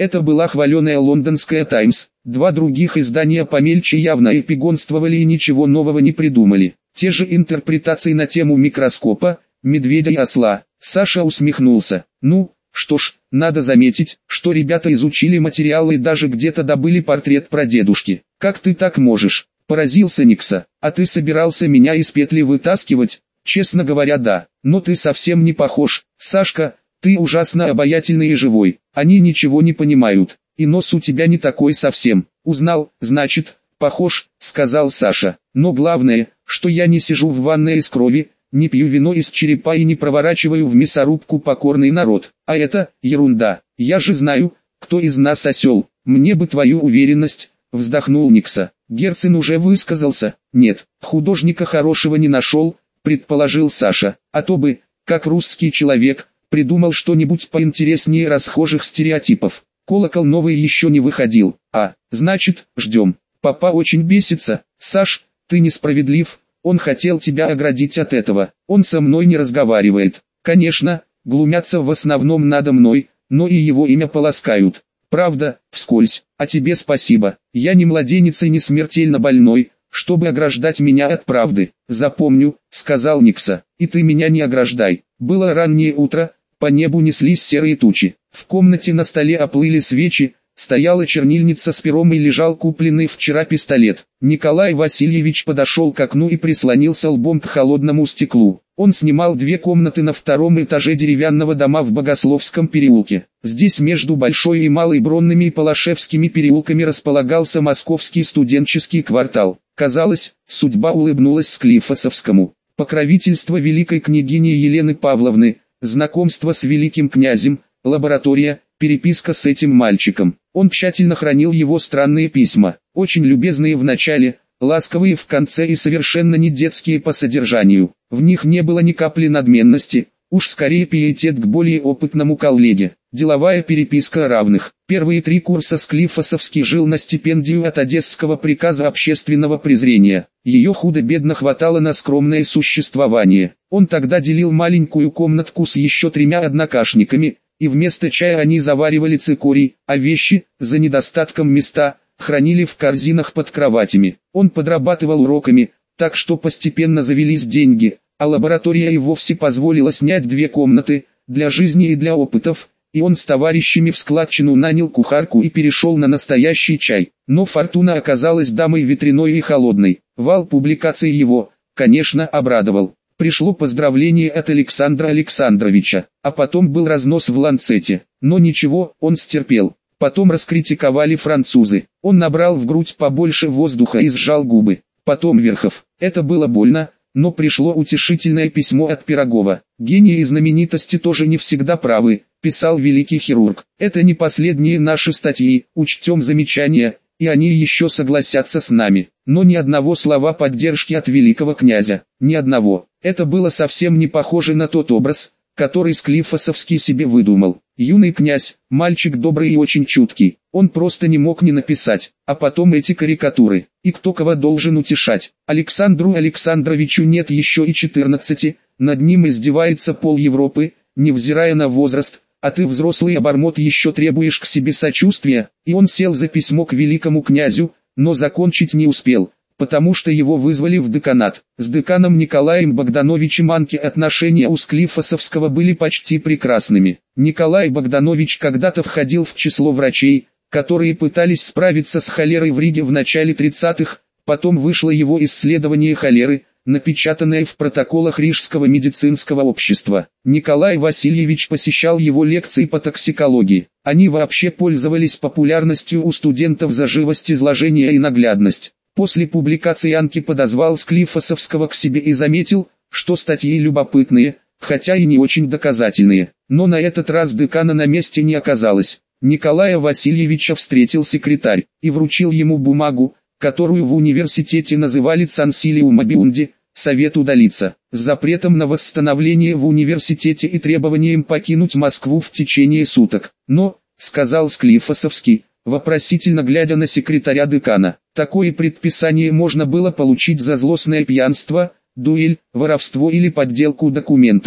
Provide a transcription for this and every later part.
Это была хваленая лондонская «Таймс», два других издания помельче явно эпигонствовали и ничего нового не придумали. Те же интерпретации на тему микроскопа, медведя и осла. Саша усмехнулся. Ну, что ж, надо заметить, что ребята изучили материалы и даже где-то добыли портрет прадедушки. Как ты так можешь? Поразился Никса. А ты собирался меня из петли вытаскивать? Честно говоря, да. Но ты совсем не похож. Сашка, ты ужасно обаятельный и живой. Они ничего не понимают. И нос у тебя не такой совсем. Узнал, значит, похож, сказал Саша. Но главное, что я не сижу в ванной из крови, не пью вино из черепа и не проворачиваю в мясорубку покорный народ. А это ерунда. Я же знаю, кто из нас осел. Мне бы твою уверенность, вздохнул Никса. Герцен уже высказался. Нет, художника хорошего не нашел, предположил Саша. А то бы, как русский человек, придумал что-нибудь поинтереснее расхожих стереотипов. Колокол новый еще не выходил. А, значит, ждем. Папа очень бесится. Саш, ты несправедлив. Он хотел тебя оградить от этого. Он со мной не разговаривает. Конечно, глумятся в основном надо мной, но и его имя полоскают. Правда, вскользь. А тебе спасибо. Я не младенец и не смертельно больной, чтобы ограждать меня от правды. Запомню, сказал Никса. И ты меня не ограждай. Было раннее утро, по небу неслись серые тучи. В комнате на столе оплыли свечи, стояла чернильница с пером и лежал купленный вчера пистолет. Николай Васильевич подошел к окну и прислонился лбом к холодному стеклу. Он снимал 2 комнаты на 2-м этаже деревянного дома в Богословском переулке. Здесь между Большой и Малой Бронными и Палашевскими переулками располагался московский студенческий квартал. Казалось, судьба улыбнулась Склифосовскому. Покровительство великой княгини Елены Павловны, знакомство с великим князем, лаборатория, переписка с этим мальчиком. Он тщательно хранил его странные письма, очень любезные в начале, ласковые в конце и совершенно не детские по содержанию. В них не было ни капли надменности, уж скорее пиетет к более опытному коллеге. Деловая переписка равных. Первые 3 курса Склифосовский жил на стипендию от Одесского приказа общественного презрения. Ее худо-бедно хватало на скромное существование. Он тогда делил маленькую комнатку с еще 3 однокашниками, и вместо чая они заваривали цикорий, а вещи, за недостатком места, хранили в корзинах под кроватями. Он подрабатывал уроками, так что постепенно завелись деньги, а лаборатория и вовсе позволила снять 2 комнаты, для жизни и для опытов, и он с товарищами в складчину нанял кухарку и перешел на настоящий чай. Но фортуна оказалась дамой ветреной и холодной. Вал публикаций его, конечно, обрадовал. Пришло поздравление от Александра Александровича, а потом был разнос в Ланцете. Но ничего, он стерпел. Потом раскритиковали французы. Он набрал в грудь побольше воздуха и сжал губы. Потом Верхов. Это было больно, но пришло утешительное письмо от Пирогова. Гении и знаменитости тоже не всегда правы, писал великий хирург. Это не последние наши статьи, учтем замечания, и они еще согласятся с нами. Но ни одного слова поддержки от великого князя, ни одного. Это было совсем не похоже на тот образ, который Склифосовский себе выдумал. Юный князь, мальчик добрый и очень чуткий, он просто не мог не написать. А потом эти карикатуры. И кто кого должен утешать? Александру Александровичу нет еще и 14, над ним издевается пол Европы, невзирая на возраст, а ты взрослый обормот еще требуешь к себе сочувствия. И он сел за письмо к великому князю, но закончить не успел, потому что его вызвали в деканат. С деканом Николаем Богдановичем Анки отношения у Склифосовского были почти прекрасными. Николай Богданович когда-то входил в число врачей, которые пытались справиться с холерой в Риге в начале 30-х, потом вышло его исследование холеры, напечатанное в протоколах Рижского медицинского общества. Николай Васильевич посещал его лекции по токсикологии. Они вообще пользовались популярностью у студентов за живость изложения и наглядность. После публикации Анки подозвал Склифосовского к себе и заметил, что статьи любопытные, хотя и не очень доказательные. Но на этот раз декана на месте не оказалось. Николая Васильевича встретил секретарь и вручил ему бумагу, которую в университете называли «Цансилиум абиунди», совет удалиться, с запретом на восстановление в университете и требованием покинуть Москву в течение суток. Но, сказал Склифосовский, вопросительно глядя на секретаря декана, такое предписание можно было получить за злостное пьянство, дуэль, воровство или подделку документов.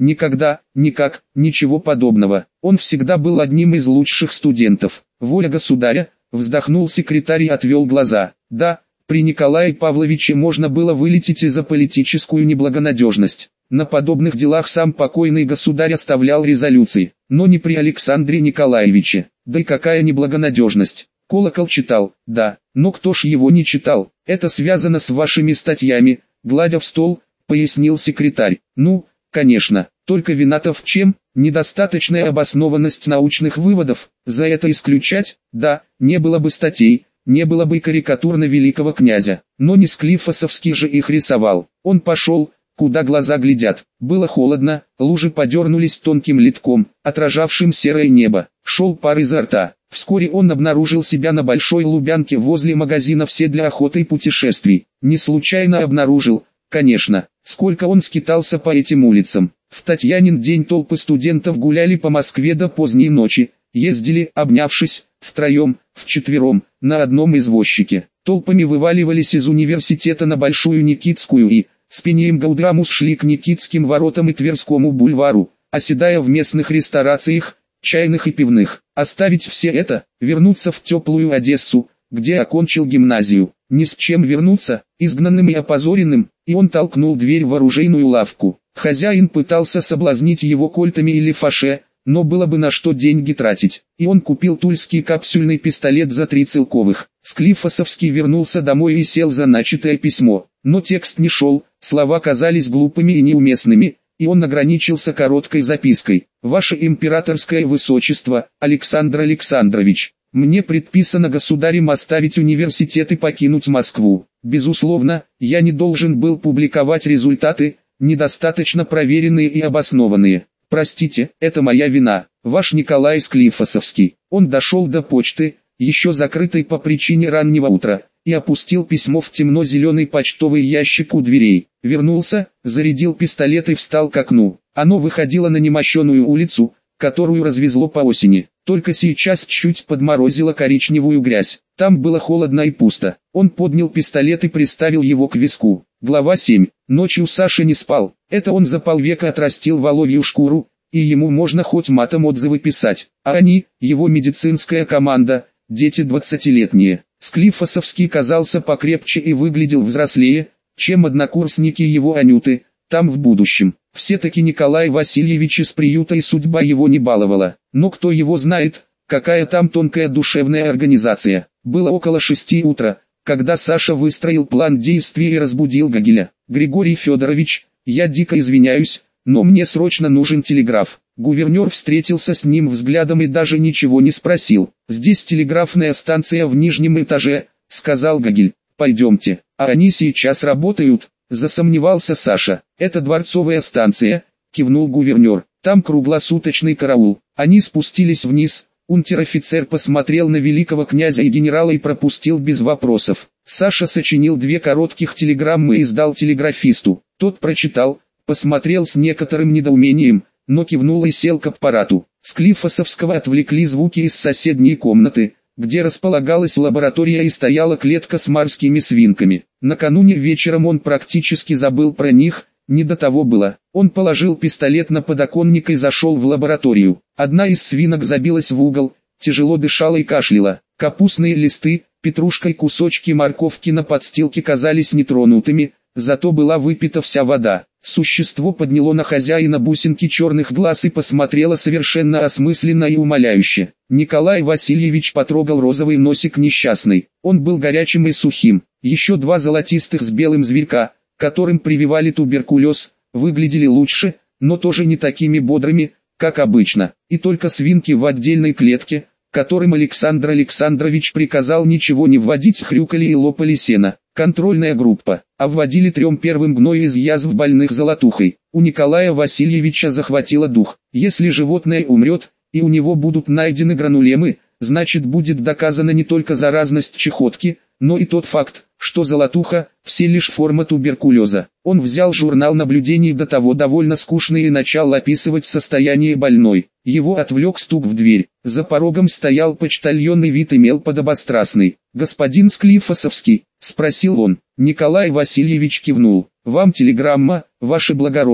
Никогда, никак, ничего подобного. Он всегда был одним из лучших студентов. Воля государя, вздохнул секретарь и отвел глаза. Да, при Николае Павловиче можно было вылететь и за политическую неблагонадежность. На подобных делах сам покойный государь оставлял резолюции, но не при Александре Николаевиче. Да и какая неблагонадежность. Колокол читал, да, но кто ж его не читал? Это связано с вашими статьями, гладя в стол, пояснил секретарь. Ну, конечно, только вина-то в чем? Недостаточная обоснованность научных выводов. За это исключать? Да, не было бы статей, не было бы карикатур на великого князя. Но не Склифосовский же их рисовал. Он пошел, куда глаза глядят. Было холодно, лужи подернулись тонким литком, отражавшим серое небо. Шел пар изо рта. Вскоре он обнаружил себя на большой лубянке возле магазина «Все для охоты и путешествий». Не случайно обнаружил, конечно, сколько он скитался по этим улицам. В Татьянин день толпы студентов гуляли по Москве до поздней ночи, ездили, обнявшись, втроем, вчетвером, на одном извозчике. Толпами вываливались из университета на Большую Никитскую и, с пением Гаудрамус шли к Никитским воротам и Тверскому бульвару, оседая в местных ресторациях, чайных и пивных. Оставить все это, вернуться в теплую Одессу, где окончил гимназию. Ни с чем вернуться, изгнанным и опозоренным, и он толкнул дверь в оружейную лавку. Хозяин пытался соблазнить его кольтами или фаше, но было бы на что деньги тратить. И он купил тульский капсюльный пистолет за 3 целковых. Склифосовский вернулся домой и сел за начатое письмо. Но текст не шел, слова казались глупыми и неуместными, и он ограничился короткой запиской. «Ваше императорское высочество, Александр Александрович, мне предписано государем оставить университет и покинуть Москву. Безусловно, я не должен был публиковать результаты, недостаточно проверенные и обоснованные. Простите, это моя вина. Ваш Николай Склифосовский». Он дошел до почты, еще закрытой по причине раннего утра, и опустил письмо в темно-зеленый почтовый ящик у дверей. Вернулся, зарядил пистолет и встал к окну. Оно выходило на немощеную улицу, которую развезло по осени. Только сейчас чуть подморозило коричневую грязь. Там было холодно и пусто. Он поднял пистолет и приставил его к виску. Глава 7. Ночью Саша не спал. Это он за полвека отрастил воловью шкуру, и ему можно хоть матом отзывы писать. А они, его медицинская команда, дети 20-летние. Склифосовский казался покрепче и выглядел взрослее, чем однокурсники его Анюты, там в будущем. Все-таки Николай Васильевич из приюта и судьба его не баловала. Но кто его знает, какая там тонкая душевная организация. Было около 6 утра, когда Саша выстроил план действий и разбудил Гогеля. «Григорий Федорович, я дико извиняюсь, но мне срочно нужен телеграф». Гувернер встретился с ним взглядом и даже ничего не спросил. «Здесь телеграфная станция в нижнем этаже», — сказал Гогель. «Пойдемте». «А они сейчас работают?» — засомневался Саша. «Это дворцовая станция», — кивнул гувернер. «Там круглосуточный караул». Они спустились вниз. Унтер-офицер посмотрел на великого князя и генерала и пропустил без вопросов. Саша сочинил 2 коротких телеграммы и сдал телеграфисту. Тот прочитал, посмотрел с некоторым недоумением, но кивнул и сел к аппарату. Склифосовского отвлекли звуки из соседней комнаты, где располагалась лаборатория и стояла клетка с морскими свинками. Накануне вечером он практически забыл про них, не до того было. Он положил пистолет на подоконник и зашел в лабораторию. Одна из свинок забилась в угол, тяжело дышала и кашляла. Капустные листы, петрушка и кусочки морковки на подстилке казались нетронутыми, зато была выпита вся вода. Существо подняло на хозяина бусинки черных глаз и посмотрело совершенно осмысленно и умоляюще. Николай Васильевич потрогал розовый носик несчастный. Он был горячим и сухим. Еще 2 золотистых с белым зверька, которым прививали туберкулез, выглядели лучше, но тоже не такими бодрыми, как обычно. И только свинки в отдельной клетке, которым Александр Александрович приказал ничего не вводить, хрюкали и лопали сено. Контрольная группа. Обводили 3 первым гной из язв больных золотухой. У Николая Васильевича захватило дух. Если животное умрет, и у него будут найдены гранулемы, значит будет доказана не только заразность чехотки, но и тот факт, что золотуха – все лишь форма туберкулеза. Он взял журнал наблюдений, до того довольно скучный, и начал описывать состояние больной. Его отвлек стук в дверь. За порогом стоял почтальон и вид имел подобострастный. «Господин Склифосовский?» – спросил он. Николай Васильевич кивнул. «Вам телеграмма, ваше благородие».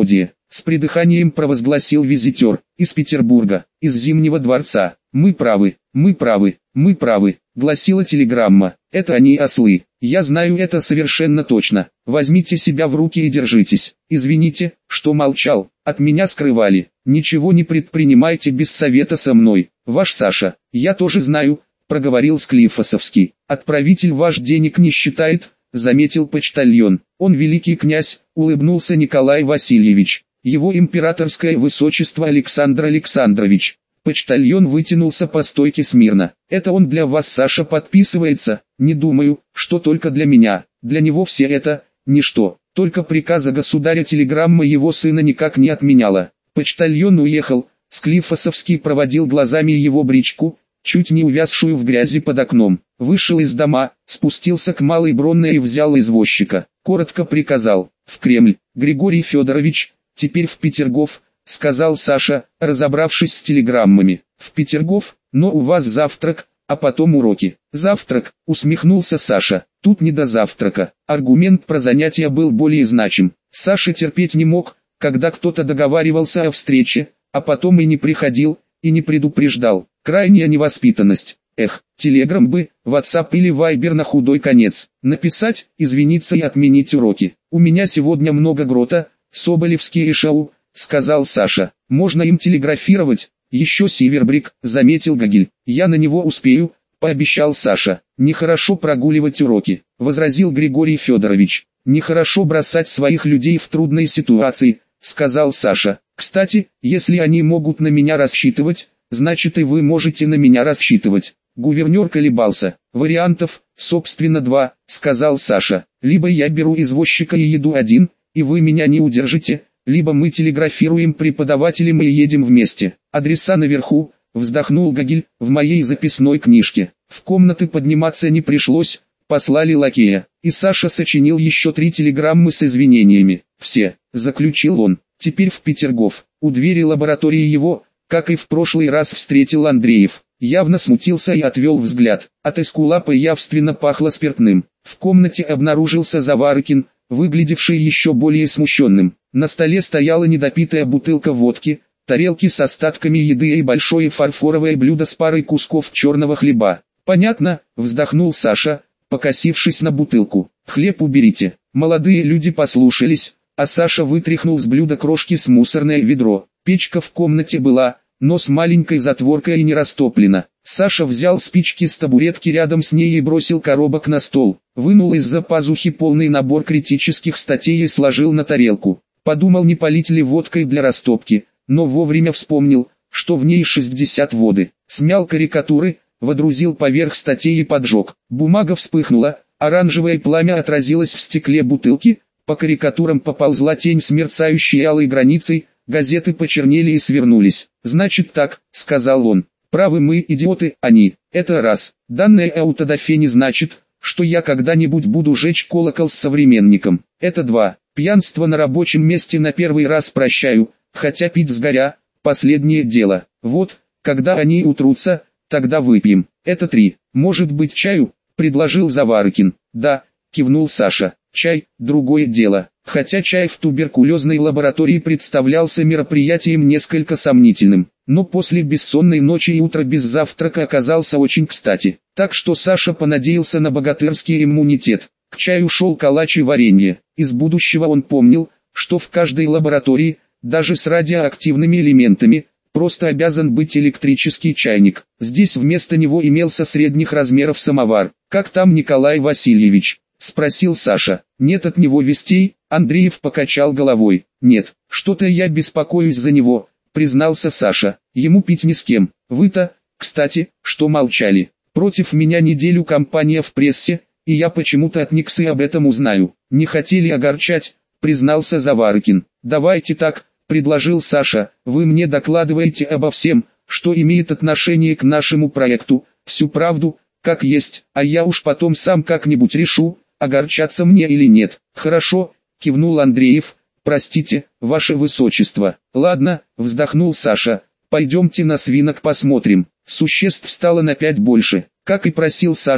С придыханием провозгласил визитер. Из Петербурга, из Зимнего дворца. Мы правы, мы правы, мы правы, гласила телеграмма. Это они ослы. Я знаю это совершенно точно. Возьмите себя в руки и держитесь. Извините, что молчал. От меня скрывали. Ничего не предпринимайте без совета со мной. Ваш Саша. Я тоже знаю, проговорил Склифосовский. Отправитель ваш денег не считает, заметил почтальон. Он великий князь, улыбнулся Николай Васильевич. Его императорское высочество Александр Александрович. Почтальон вытянулся по стойке смирно. Это он для вас, Саша, подписывается? Не думаю, что только для меня. Для него все это ничто. Только приказа государя телеграмма его сына никак не отменяла. Почтальон уехал. Склифосовский проводил глазами его бричку, чуть не увязшую в грязи под окном. Вышел из дома, спустился к Малой Бронной и взял извозчика. Коротко приказал: в Кремль. Григорий Федорович, теперь в Петергоф, сказал Саша, разобравшись с телеграммами. В Петергоф, но у вас завтрак, а потом уроки. Завтрак, усмехнулся Саша. Тут не до завтрака. Аргумент про занятия был более значим. Саша терпеть не мог, когда кто-то договаривался о встрече, а потом и не приходил, и не предупреждал. Крайняя невоспитанность. Эх, телеграм бы, WhatsApp или Viber на худой конец. Написать, извиниться и отменить уроки. У меня сегодня много грота, Соболевский и Шоу, сказал Саша. Можно им телеграфировать. Еще Сивербрик, заметил Гогель. Я на него успею, пообещал Саша. Нехорошо прогуливать уроки, возразил Григорий Федорович. Нехорошо бросать своих людей в трудные ситуации, сказал Саша. Кстати, если они могут на меня рассчитывать, значит и вы можете на меня рассчитывать. Гувернер колебался. Вариантов, собственно, два, сказал Саша. Либо я беру извозчика и еду один, и вы меня не удержите, либо мы телеграфируем преподавателям и едем вместе. Адреса наверху, вздохнул Гогель, в моей записной книжке. В комнаты подниматься не пришлось, послали лакея. И Саша сочинил еще 3 телеграммы с извинениями. Все, заключил он, теперь в Петергоф. У двери лаборатории его, как и в прошлый раз, встретил Андреев. Явно смутился и отвел взгляд. От эскулапа явственно пахло спиртным. В комнате обнаружился Заварыкин, выглядевший еще более смущенным. На столе стояла недопитая бутылка водки, тарелки с остатками еды и большое фарфоровое блюдо с парой кусков черного хлеба. «Понятно», — вздохнул Саша, покосившись на бутылку. «Хлеб уберите». Молодые люди послушались, а Саша вытряхнул с блюда крошки с мусорное ведро. Печка в комнате была, но с маленькой затворкой и не растоплена. Саша взял спички с табуретки рядом с ней и бросил коробок на стол. Вынул из-за пазухи полный набор критических статей и сложил на тарелку. Подумал, не полить ли водкой для растопки, но вовремя вспомнил, что в ней 60 воды. Смял карикатуры, водрузил поверх статей и поджег. Бумага вспыхнула, оранжевое пламя отразилось в стекле бутылки, по карикатурам поползла тень с мерцающей алой границей, газеты почернели и свернулись. «Значит так», — сказал он, — «правы мы, идиоты, они, это раз. Данное аутодафе не значит, что я когда-нибудь буду жечь колокол с современником. Это два. Пьянство на рабочем месте на первый раз прощаю, хотя пить сгоря — последнее дело. Вот, когда они утрутся, тогда выпьем. Это три. Может быть, чаю?» — предложил Заварыкин. «Да», — кивнул Саша. «Чай — другое дело». Хотя чай в туберкулезной лаборатории представлялся мероприятием несколько сомнительным, но после бессонной ночи и утра без завтрака оказался очень кстати. Так что Саша понадеялся на богатырский иммунитет. К чаю шел калач и варенье. Из будущего он помнил, что в каждой лаборатории, даже с радиоактивными элементами, просто обязан быть электрический чайник. Здесь вместо него имелся средних размеров самовар. «Как там Николай Васильевич?» — спросил Саша. «Нет от него вестей?» Андреев покачал головой. «Нет, что-то я беспокоюсь за него», — признался Саша. «Ему пить ни с кем. Вы-то, кстати, что молчали? Против меня неделю кампания в прессе, и я почему-то от Никсы об этом узнаю. Не хотели огорчать», — признался Заварыкин. «Давайте так», — предложил Саша. «Вы мне докладываете обо всем, что имеет отношение к нашему проекту, всю правду, как есть, а я уж потом сам как-нибудь решу, огорчаться мне или нет». «Хорошо», — кивнул Андреев. «Простите, ваше высочество». «Ладно», — вздохнул Саша. «Пойдемте на свинок посмотрим». Существ стало на 5 больше. Как и просил Саша,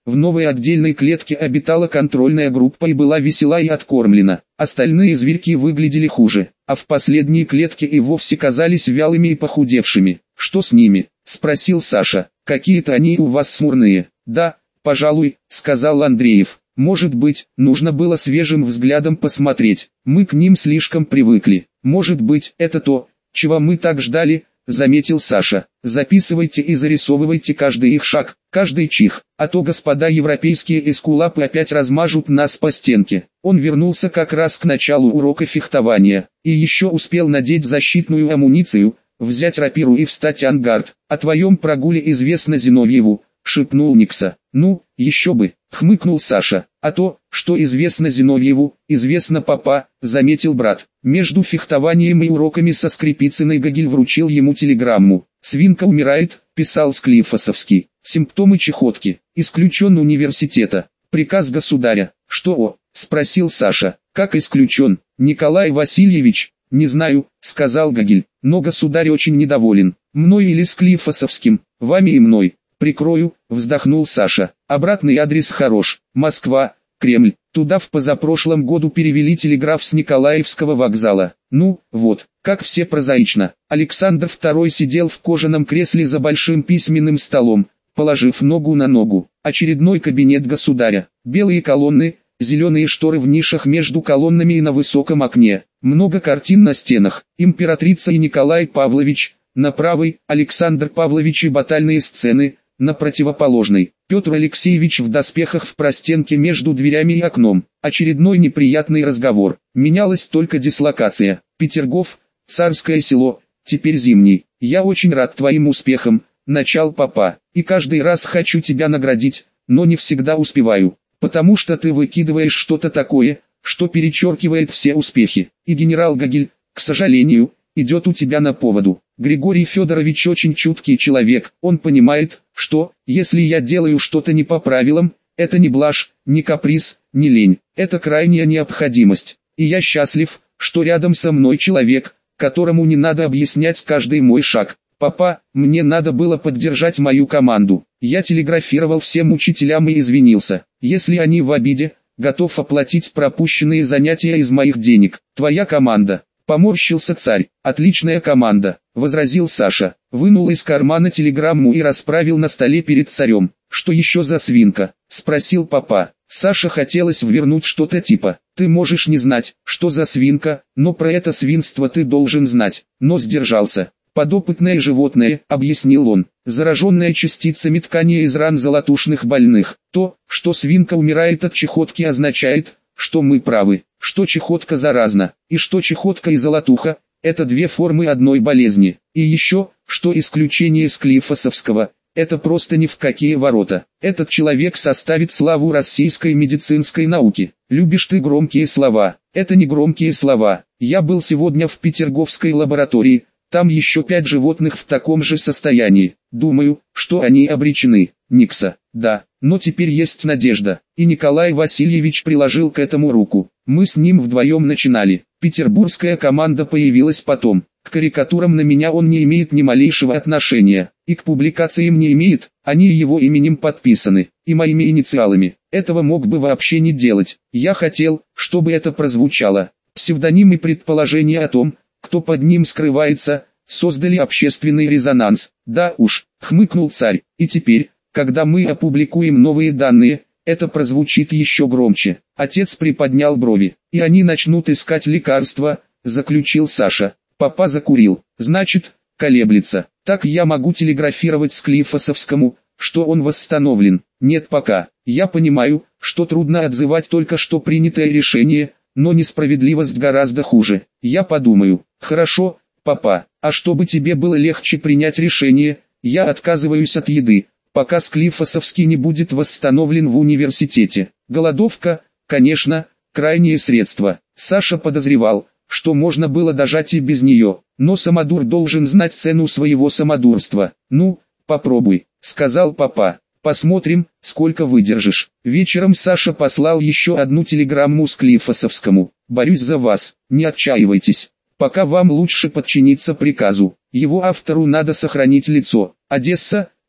В новой отдельной клетке обитала контрольная группа и была весела и откормлена. Остальные зверьки выглядели хуже, а в последней клетке и вовсе казались вялыми и похудевшими. «Что с ними?» – спросил Саша. «Какие-то они у вас смурные». «Да, пожалуй», – сказал Андреев. «Может быть, нужно было свежим взглядом посмотреть. Мы к ним слишком привыкли. Может быть, это то, чего мы так ждали», — заметил Саша. «Записывайте и зарисовывайте каждый их шаг, каждый чих, а то господа европейские эскулапы опять размажут нас по стенке». Он вернулся как раз к началу урока фехтования, и еще успел надеть защитную амуницию, взять рапиру и встать ангард. «О твоем прогуле известно Зиновьеву», — шепнул Никса. «Ну, еще бы», — хмыкнул Саша. «А то, что известно Зиновьеву, известно папа», — заметил брат. Между фехтованием и уроками со Скрипицыной Гагель вручил ему телеграмму. «Свинка умирает», — писал Склифосовский. «Симптомы чехотки. Исключен университета. Приказ государя». «Что?» — спросил Саша. «Как исключен? Николай Васильевич?» «Не знаю», — сказал Гагель. «Но государь очень недоволен. Мной или Склифосовским, вами и мной». «Прикрою», — вздохнул Саша. «Обратный адрес хорош. Москва, Кремль. Туда в позапрошлом году перевели телеграф с Николаевского вокзала. Ну, вот, как все прозаично». Александр II сидел в кожаном кресле за большим письменным столом, положив ногу на ногу. Очередной кабинет государя. Белые колонны, зеленые шторы в нишах между колоннами и на высоком окне. Много картин на стенах. Императрица и Николай Павлович. На правой Александр Павлович и батальные сцены. На противоположной, Петр Алексеевич в доспехах в простенке между дверями и окном. Очередной неприятный разговор. Менялась только дислокация. Петергоф, Царское село, теперь Зимний. «Я очень рад твоим успехам», — начал папа. «И каждый раз хочу тебя наградить, но не всегда успеваю. Потому что ты выкидываешь что-то такое, что перечеркивает все успехи. И генерал Гагель, к сожалению, идет у тебя на поводу. Григорий Федорович очень чуткий человек, он понимает, что, если я делаю что-то не по правилам, это не блажь, не каприз, не лень, это крайняя необходимость. И я счастлив, что рядом со мной человек, которому не надо объяснять каждый мой шаг. Папа, мне надо было поддержать мою команду. Я телеграфировал всем учителям и извинился. Если они в обиде, готов оплатить пропущенные занятия из моих денег. Твоя команда». Поморщился царь. «Отличная команда», — возразил Саша. Вынул из кармана телеграмму и расправил на столе перед царем. «Что еще за свинка?» — спросил папа. Саше хотелось ввернуть что-то типа: «Ты можешь не знать, что за свинка, но про это свинство ты должен знать», но сдержался. «Подопытное животное», — объяснил он, — «зараженное частицами ткани из ран золотушных больных. То, что свинка умирает от чехотки, означает, что мы правы, что чехотка заразна, и что чехотка и золотуха – это две формы одной болезни, и еще, что исключение Склифосовского – это просто ни в какие ворота. Этот человек составит славу российской медицинской науки. Любишь ты громкие слова, это не громкие слова. Я был сегодня в Петерговской лаборатории, там еще 5 животных в таком же состоянии. Думаю, что они обречены». Никса: «Да, но теперь есть надежда». И Николай Васильевич приложил к этому руку. Мы с ним вдвоем начинали. Петербургская команда появилась потом. К карикатурам на меня он не имеет ни малейшего отношения. И к публикациям не имеет, они его именем подписаны, и моими инициалами. Этого мог бы вообще не делать. Я хотел, чтобы это прозвучало. Псевдоним и предположение о том, кто под ним скрывается, создали общественный резонанс. «Да уж», — хмыкнул царь, — «и теперь, когда мы опубликуем новые данные, это прозвучит еще громче». Отец приподнял брови. «И они начнут искать лекарства», — заключил Саша. Папа закурил. «Значит, колеблется. Так я могу телеграфировать Склифосовскому, что он восстановлен?» «Нет пока. Я понимаю, что трудно отзывать только что принятое решение, но несправедливость гораздо хуже. Я подумаю». «Хорошо, папа, а чтобы тебе было легче принять решение, я отказываюсь от еды, пока Склифосовский не будет восстановлен в университете. Голодовка, конечно, крайнее средство». Саша подозревал, что можно было дожать и без нее, но самодур должен знать цену своего самодурства. «Ну, попробуй», — сказал папа. «Посмотрим, сколько выдержишь». Вечером Саша послал еще одну телеграмму Склифосовскому. «Борюсь за вас, не отчаивайтесь. Пока вам лучше подчиниться приказу. Его автору надо сохранить лицо. Одесса,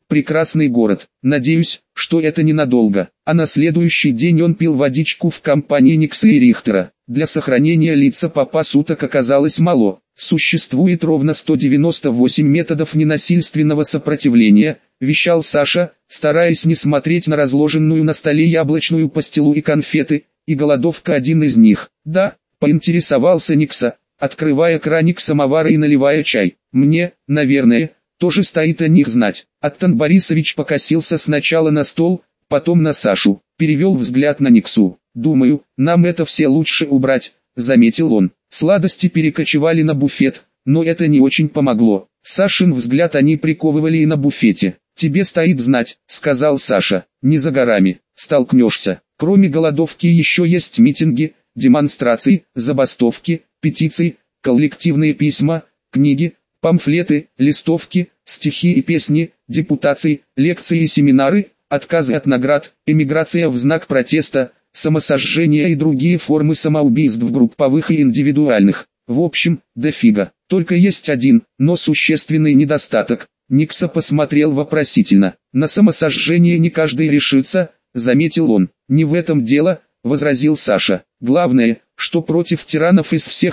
прекрасный город. Надеюсь, что это ненадолго. А на следующий день он пил водичку в компании Никса и Рихтера. Для сохранения лица папа суток оказалось мало. Существует ровно 198 методов ненасильственного сопротивления, вещал Саша, стараясь не смотреть на разложенную на столе яблочную пастилу и конфеты, и голодовка один из них. Да, поинтересовался Никса, открывая краник самовара и наливая чай. Мне, наверное, тоже стоит о них знать. Аттан Борисович покосился сначала на стол, потом на Сашу, перевел взгляд на Никсу. «Думаю, нам это все лучше убрать», — заметил он. Сладости перекочевали на буфет, но это не очень помогло. Сашин взгляд они приковывали и на буфете. «Тебе стоит знать», — сказал Саша, — «не за горами, столкнешься. Кроме голодовки еще есть митинги, демонстрации, забастовки, петиции, коллективные письма, книги, памфлеты, листовки, стихи и песни, депутации, лекции и семинары, отказы от наград, эмиграция в знак протеста, самосожжение и другие формы самоубийств групповых и индивидуальных. В общем, дофига. Только есть один, но существенный недостаток». Никса посмотрел вопросительно. «На самосожжение не каждый решится», — заметил он. «Не в этом дело», — возразил Саша. «Главное, что против тиранов из всех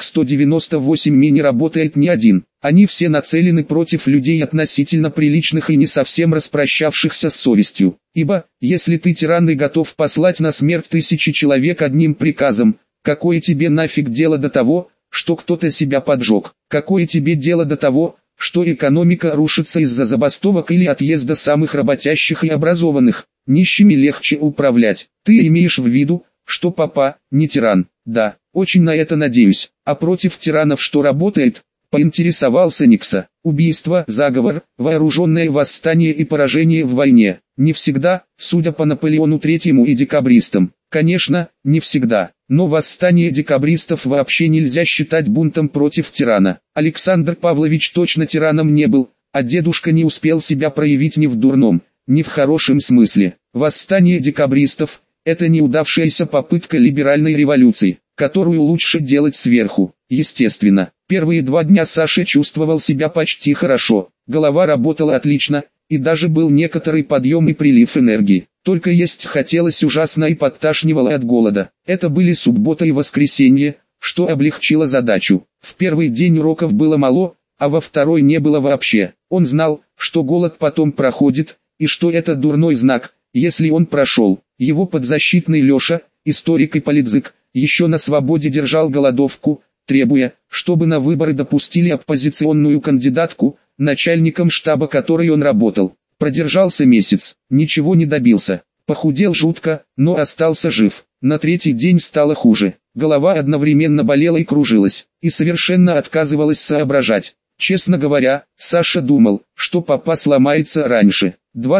198 не работает ни один. Они все нацелены против людей относительно приличных и не совсем распрощавшихся с совестью. Ибо, если ты тиран и готов послать на смерть тысячи человек одним приказом, какое тебе нафиг дело до того, что кто-то себя поджег? Какое тебе дело до того, что экономика рушится из-за забастовок или отъезда самых работящих и образованных? Нищими легче управлять. Ты имеешь в виду, что папа не тиран?» «Да, очень на это надеюсь. А против тиранов что работает?» — поинтересовался Никса. «Убийство, заговор, вооруженное восстание и поражение в войне. Не всегда, судя по Наполеону III и декабристам. Конечно, не всегда. Но восстание декабристов вообще нельзя считать бунтом против тирана. Александр Павлович точно тираном не был, а дедушка не успел себя проявить ни в дурном, ни в хорошем смысле. Восстание декабристов — это неудавшаяся попытка либеральной революции, которую лучше делать сверху. Естественно, первые 2 дня Саша чувствовал себя почти хорошо, голова работала отлично, и даже был некоторый подъем и прилив энергии. Только есть хотелось ужасно и подташнивало от голода. Это были суббота и воскресенье, что облегчило задачу. В первый день уроков было мало, а во второй не было вообще. Он знал, что голод потом проходит, и что это дурной знак, если он прошел. Его подзащитный Леша, историк и политзык, еще на свободе держал голодовку, требуя, чтобы на выборы допустили оппозиционную кандидатку, начальником штаба которой он работал. Продержался месяц, ничего не добился. Похудел жутко, но остался жив. На 3-й день стало хуже. Голова одновременно болела и кружилась, и совершенно отказывалась соображать. Честно говоря, Саша думал, что папа сломается раньше.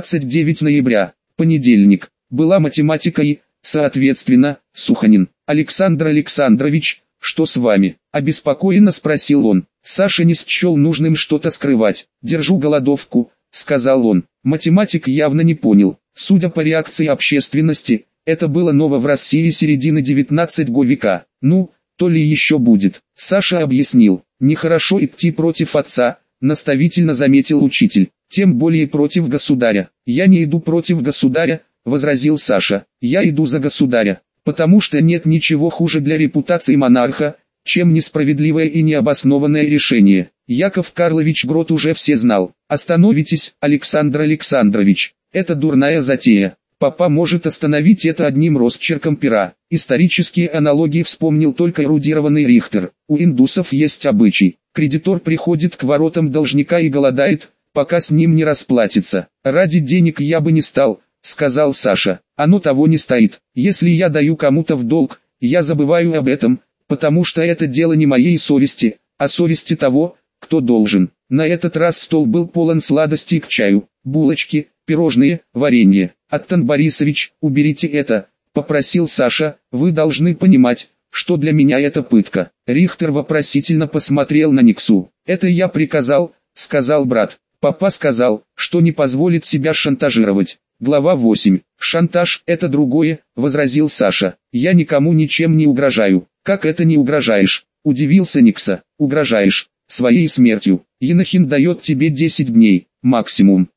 29 ноября, понедельник, была математика и, соответственно, Суханин. «Александр Александрович, что с вами?» – обеспокоенно спросил он. Саша не счел нужным что-то скрывать. «Держу голодовку», — сказал он. Математик явно не понял. Судя по реакции общественности, это было ново в России середины 19 века. «Ну, то ли еще будет». Саша объяснил. «Нехорошо идти против отца», — наставительно заметил учитель. «Тем более против государя». «Я не иду против государя», — возразил Саша. «Я иду за государя, потому что нет ничего хуже для репутации монарха, чем несправедливое и необоснованное решение. Яков Карлович Грот уже все знал. Остановитесь, Александр Александрович, это дурная затея. Папа может остановить это одним росчерком пера». Исторические аналогии вспомнил только эрудированный Рихтер. У индусов есть обычай. Кредитор приходит к воротам должника и голодает, пока с ним не расплатится. «Ради денег я бы не стал», — сказал Саша. «Оно того не стоит. Если я даю кому-то в долг, я забываю об этом, потому что это дело не моей совести, а совести того, кто должен». На этот раз стол был полон сладостей к чаю, булочки, пирожные, варенье. «Аттан Борисович, уберите это», — попросил Саша, «вы должны понимать, что для меня это пытка». Рихтер вопросительно посмотрел на Никсу. «Это я приказал», — сказал брат. «Папа сказал, что не позволит себя шантажировать». Глава 8. «Шантаж – это другое», – возразил Саша. «Я никому ничем не угрожаю». «Как это не угрожаешь?» – удивился Никса. «Угрожаешь. Своей смертью. Енохин дает тебе 10 дней, максимум.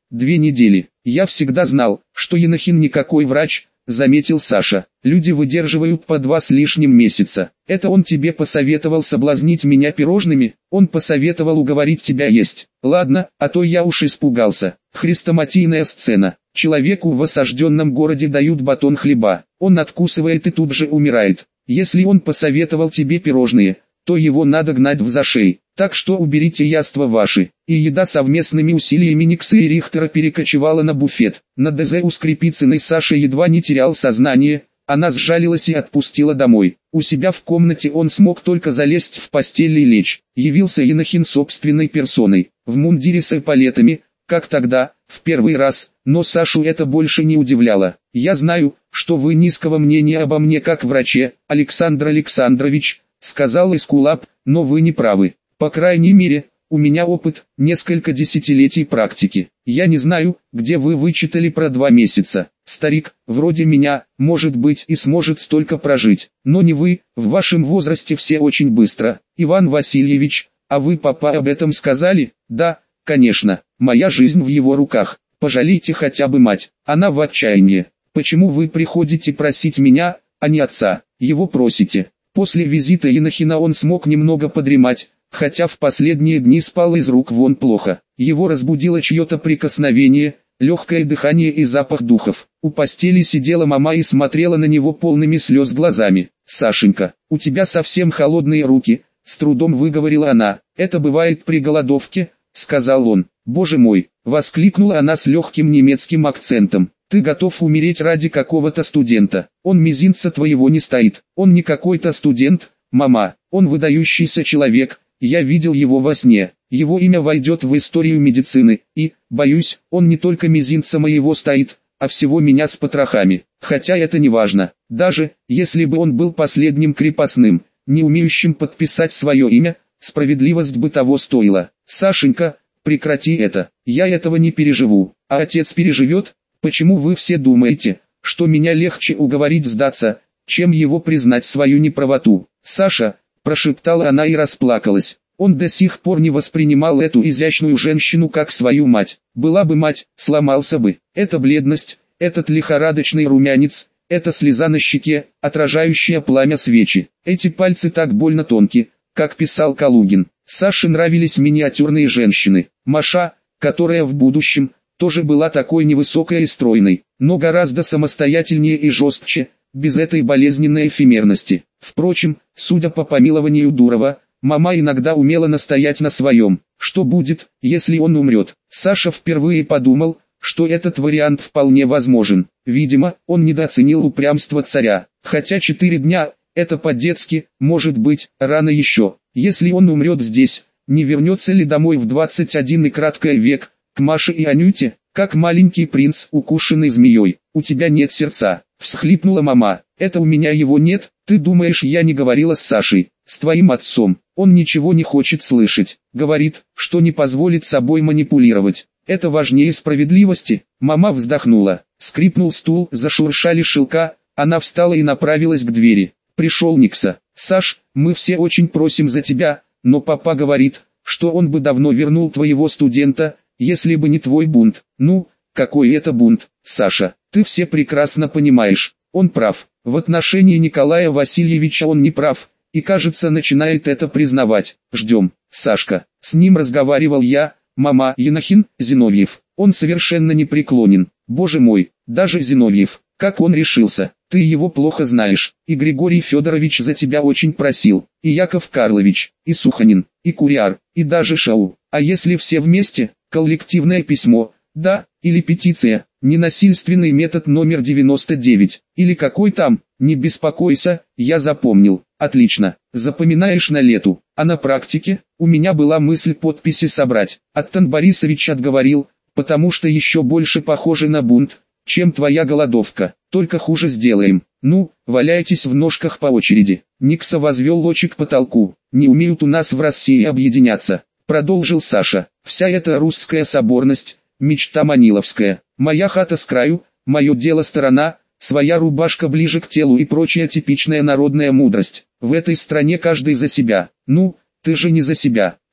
2 недели. Я всегда знал, что Енохин никакой врач, заметил Саша. Люди выдерживают по 2 с лишним месяца. Это он тебе посоветовал соблазнить меня пирожными? Он посоветовал уговорить тебя есть. Ладно, а то я уж испугался. Хрестоматийная сцена. Человеку в осажденном городе дают батон хлеба. Он откусывает и тут же умирает. Если он посоветовал тебе пирожные, то его надо гнать в зашей. Так что уберите яства ваши. И еда совместными усилиями Никса и Рихтера перекочевала на буфет. На ДЗ у Скрипицыной Саша едва не терял сознание. Она сжалилась и отпустила домой. У себя в комнате он смог только залезть в постель и лечь. Явился Енохин собственной персоной, в мундире с эполетами, как тогда, в первый раз, но Сашу это больше не удивляло. «Я знаю, что вы низкого мнения обо мне как враче, Александр Александрович», — сказал Эскулап, — «но вы не правы. По крайней мере, у меня опыт, несколько десятилетий практики. Я не знаю, где вы вычитали про 2 месяца. Старик, вроде меня, может быть и сможет столько прожить, но не вы, в вашем возрасте все очень быстро. Иван Васильевич, а вы папа об этом сказали?» «Да, конечно, моя жизнь в его руках. Пожалейте хотя бы мать, она в отчаянии. Почему вы приходите просить меня, а не отца? Его просите». После визита Енохина он смог немного подремать, хотя в последние дни спал из рук вон плохо. Его разбудило чье-то прикосновение, легкое дыхание и запах духов. У постели сидела мама и смотрела на него полными слез глазами. «Сашенька, у тебя совсем холодные руки», — с трудом выговорила она. «Это бывает при голодовке», — сказал он. «Боже мой», — воскликнула она с легким немецким акцентом. «Ты готов умереть ради какого-то студента? Он мизинца твоего не стоит. Он не какой-то студент, мама, он выдающийся человек, я видел его во сне. Его имя войдет в историю медицины, и, боюсь, он не только мизинца моего стоит, а всего меня с потрохами. Хотя это не важно. Даже, если бы он был последним крепостным, не умеющим подписать свое имя, справедливость бы того стоила. Сашенька, прекрати это, я этого не переживу, а отец переживет». «Почему вы все думаете, что меня легче уговорить сдаться, чем его признать свою неправоту?» «Саша», — прошептала она и расплакалась. Он до сих пор не воспринимал эту изящную женщину как свою мать. Была бы мать, сломался бы. Эта бледность, этот лихорадочный румянец, эта слеза на щеке, отражающая пламя свечи. Эти пальцы так больно тонки, как писал Калугин. Саше нравились миниатюрные женщины. Маша, которая в будущем тоже была такой невысокой и стройной, но гораздо самостоятельнее и жестче, без этой болезненной эфемерности. Впрочем, судя по помилованию Дурова, мама иногда умела настоять на своем. Что будет, если он умрет? Саша впервые подумал, что этот вариант вполне возможен. Видимо, он недооценил упрямство царя. Хотя 4 дня, это по-детски, может быть, рано еще. Если он умрет здесь, не вернется ли домой в 21 и краткое век, к Маше и Анюте, как маленький принц, укушенный змеей? «У тебя нет сердца», — всхлипнула мама. «Это у меня его нет, ты думаешь, я не говорила с Сашей, с твоим отцом? Он ничего не хочет слышать, говорит, что не позволит собой манипулировать. Это важнее справедливости». Мама вздохнула, скрипнул стул, зашуршали шелка, она встала и направилась к двери. Пришел Никса. «Саш, мы все очень просим за тебя, но папа говорит, что он бы давно вернул твоего студента, если бы не твой бунт». «Ну, какой это бунт, Саша, ты все прекрасно понимаешь, он прав. В отношении Николая Васильевича он не прав, и кажется начинает это признавать. Ждем, Сашка, с ним разговаривал я, мама». Енохин, Зиновьев, он совершенно непреклонен. Боже мой, даже Зиновьев, как он решился, ты его плохо знаешь. И Григорий Федорович за тебя очень просил, и Яков Карлович, и Суханин, и Куриар, и даже Шау. А если все вместе, коллективное письмо, да, или петиция, ненасильственный метод номер 99, или какой там, не беспокойся, я запомнил. Отлично, запоминаешь на лету. А на практике, у меня была мысль подписи собрать. Аттан Борисович отговорил, потому что еще больше похоже на бунт, чем твоя голодовка, только хуже сделаем. Ну, валяйтесь в ножках по очереди. Никса возвел очи к потолку. Не умеют у нас в России объединяться, продолжил Саша. Вся эта русская соборность, мечта маниловская. Моя хата с краю, мое дело сторона, своя рубашка ближе к телу и прочая типичная народная мудрость. В этой стране каждый за себя. Ну, ты же не за себя.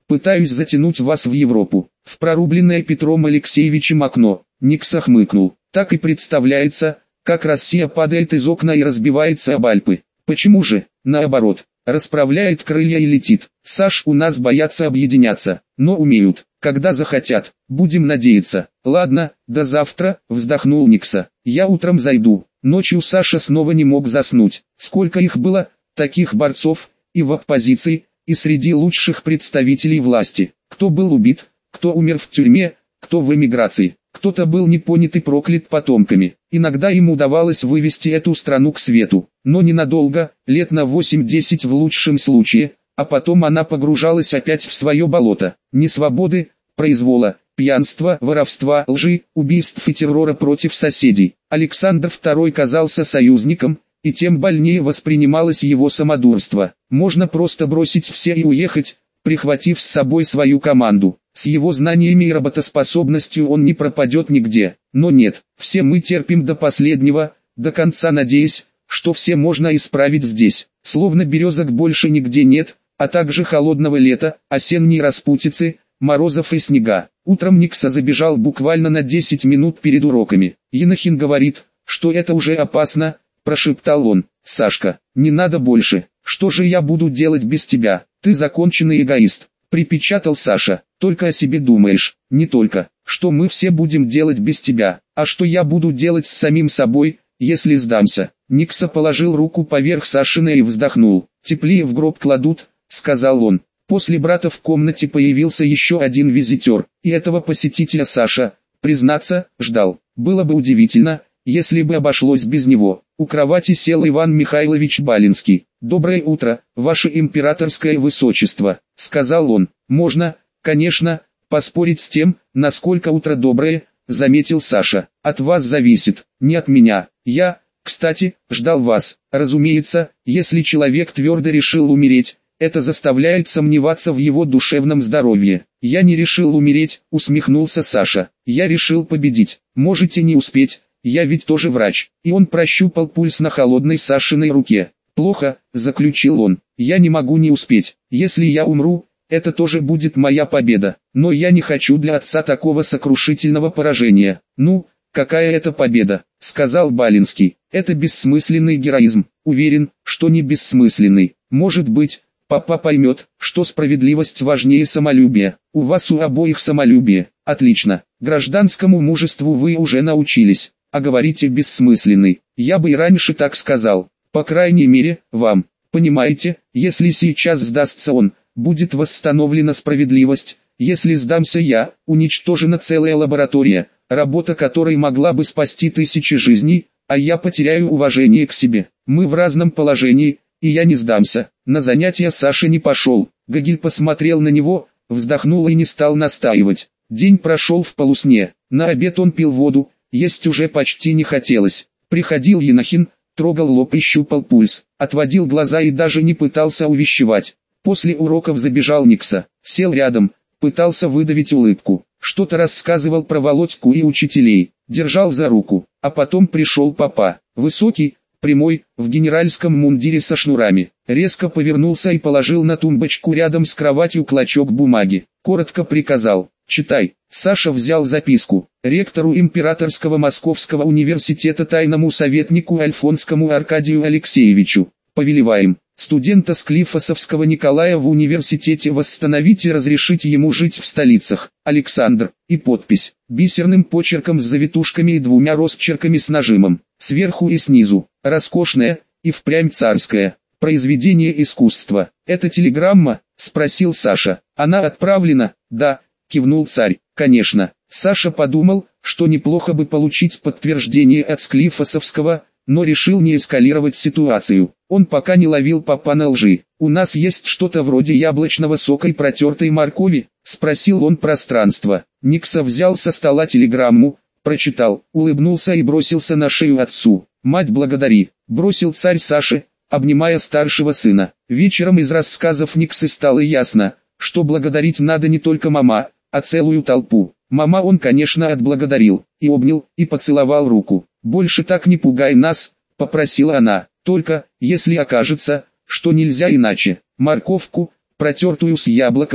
Пытаюсь затянуть вас в Европу, в прорубленное Петром Алексеевичем окно. Никса хмыкнул. Так и представляется, как Россия падает из окна и разбивается об Альпы. Почему же, наоборот, расправляет крылья и летит? Саш, у нас боятся объединяться, но умеют, когда захотят, будем надеяться. Ладно, до завтра, вздохнул Никса. Я утром зайду. Ночью Саша снова не мог заснуть. Сколько их было, таких борцов, и в оппозиции, и среди лучших представителей власти. Кто был убит, кто умер в тюрьме, кто в эмиграции. Кто-то был не понят и проклят потомками. Иногда им удавалось вывести эту страну к свету, но ненадолго, лет на 8-10 в лучшем случае, а потом она погружалась опять в свое болото. Несвободы, произвола, пьянства, воровства, лжи, убийств и террора против соседей. Александр II казался союзником, и тем больнее воспринималось его самодурство. Можно просто бросить все и уехать, прихватив с собой свою команду. С его знаниями и работоспособностью он не пропадет нигде. Но нет, все мы терпим до последнего, до конца надеясь, что все можно исправить здесь. Словно березок больше нигде нет, а также холодного лета, осенней распутицы, морозов и снега. Утром Никса забежал буквально на 10 минут перед уроками. Енохин говорит, что это уже опасно, прошептал он. Сашка, не надо больше. Что же я буду делать без тебя? Ты законченный эгоист, припечатал Саша. Только о себе думаешь. Не только, что мы все будем делать без тебя, а что я буду делать с самим собой, если сдамся. Никса положил руку поверх Сашиной и вздохнул. Теплее в гроб кладут, сказал он. После брата в комнате появился еще один визитер, и этого посетителя Саша, признаться, ждал. Было бы удивительно, если бы обошлось без него. У кровати сел Иван Михайлович Балинский. «Доброе утро, ваше императорское высочество», — сказал он. «Можно, конечно, поспорить с тем, насколько утро доброе», — заметил Саша. «От вас зависит, не от меня. Я, кстати, ждал вас. Разумеется, если человек твердо решил умереть, это заставляет сомневаться в его душевном здоровье. Я не решил умереть», — усмехнулся Саша. «Я решил победить. Можете не успеть, я ведь тоже врач». И он прощупал пульс на холодной Сашиной руке. «Плохо», — заключил он. «Я не могу не успеть. Если я умру, это тоже будет моя победа. Но я не хочу для отца такого сокрушительного поражения». «Ну, какая это победа?» — сказал Балинский. «Это бессмысленный героизм». «Уверен, что не бессмысленный. Может быть, папа поймет, что справедливость важнее самолюбия. У вас у обоих самолюбие. Отлично. Гражданскому мужеству вы уже научились, а говорите бессмысленный. Я бы и раньше так сказал. По крайней мере, вам. Понимаете, если сейчас сдастся он, будет восстановлена справедливость. Если сдамся я, уничтожена целая лаборатория, работа которой могла бы спасти тысячи жизней, а я потеряю уважение к себе. Мы в разном положении, и я не сдамся». На занятия Саша не пошел. Гогель посмотрел на него, вздохнул и не стал настаивать. День прошел в полусне. На обед он пил воду, есть уже почти не хотелось. Приходил Енохин, трогал лоб и щупал пульс, отводил глаза и даже не пытался увещевать. После уроков забежал Никса, сел рядом, пытался выдавить улыбку. Что-то рассказывал про Володьку и учителей, держал за руку. А потом пришел папа, высокий, прямой, в генеральском мундире со шнурами. Резко повернулся и положил на тумбочку рядом с кроватью клочок бумаги. Коротко приказал: «Читай». Саша взял записку. Ректору Императорского Московского университета тайному советнику Альфонскому Аркадию Алексеевичу. Повелеваем, студента Склифосовского Николая в университете восстановить и разрешить ему жить в столицах. Александр. И подпись. Бисерным почерком с завитушками и двумя росчерками с нажимом. Сверху и снизу. Роскошная, и впрямь царская. Произведение искусства. «Это телеграмма?» — спросил Саша. «Она отправлена?» «Да», — кивнул царь. «Конечно». Саша подумал, что неплохо бы получить подтверждение от Склифосовского, но решил не эскалировать ситуацию. Он пока не ловил папа на лжи. «У нас есть что-то вроде яблочного сока и протертой моркови?» — спросил он пространство. Никса взял со стола телеграмму, прочитал, улыбнулся и бросился на шею отцу. «Мать благодари», — бросил царь Саше, обнимая старшего сына. Вечером из рассказов Никсы стало ясно, что благодарить надо не только мама, а целую толпу. Мама он, конечно, отблагодарил, и обнял, и поцеловал руку. «Больше так не пугай нас», — попросила она, — «только, если окажется, что нельзя иначе». Морковку, протертую с яблоком,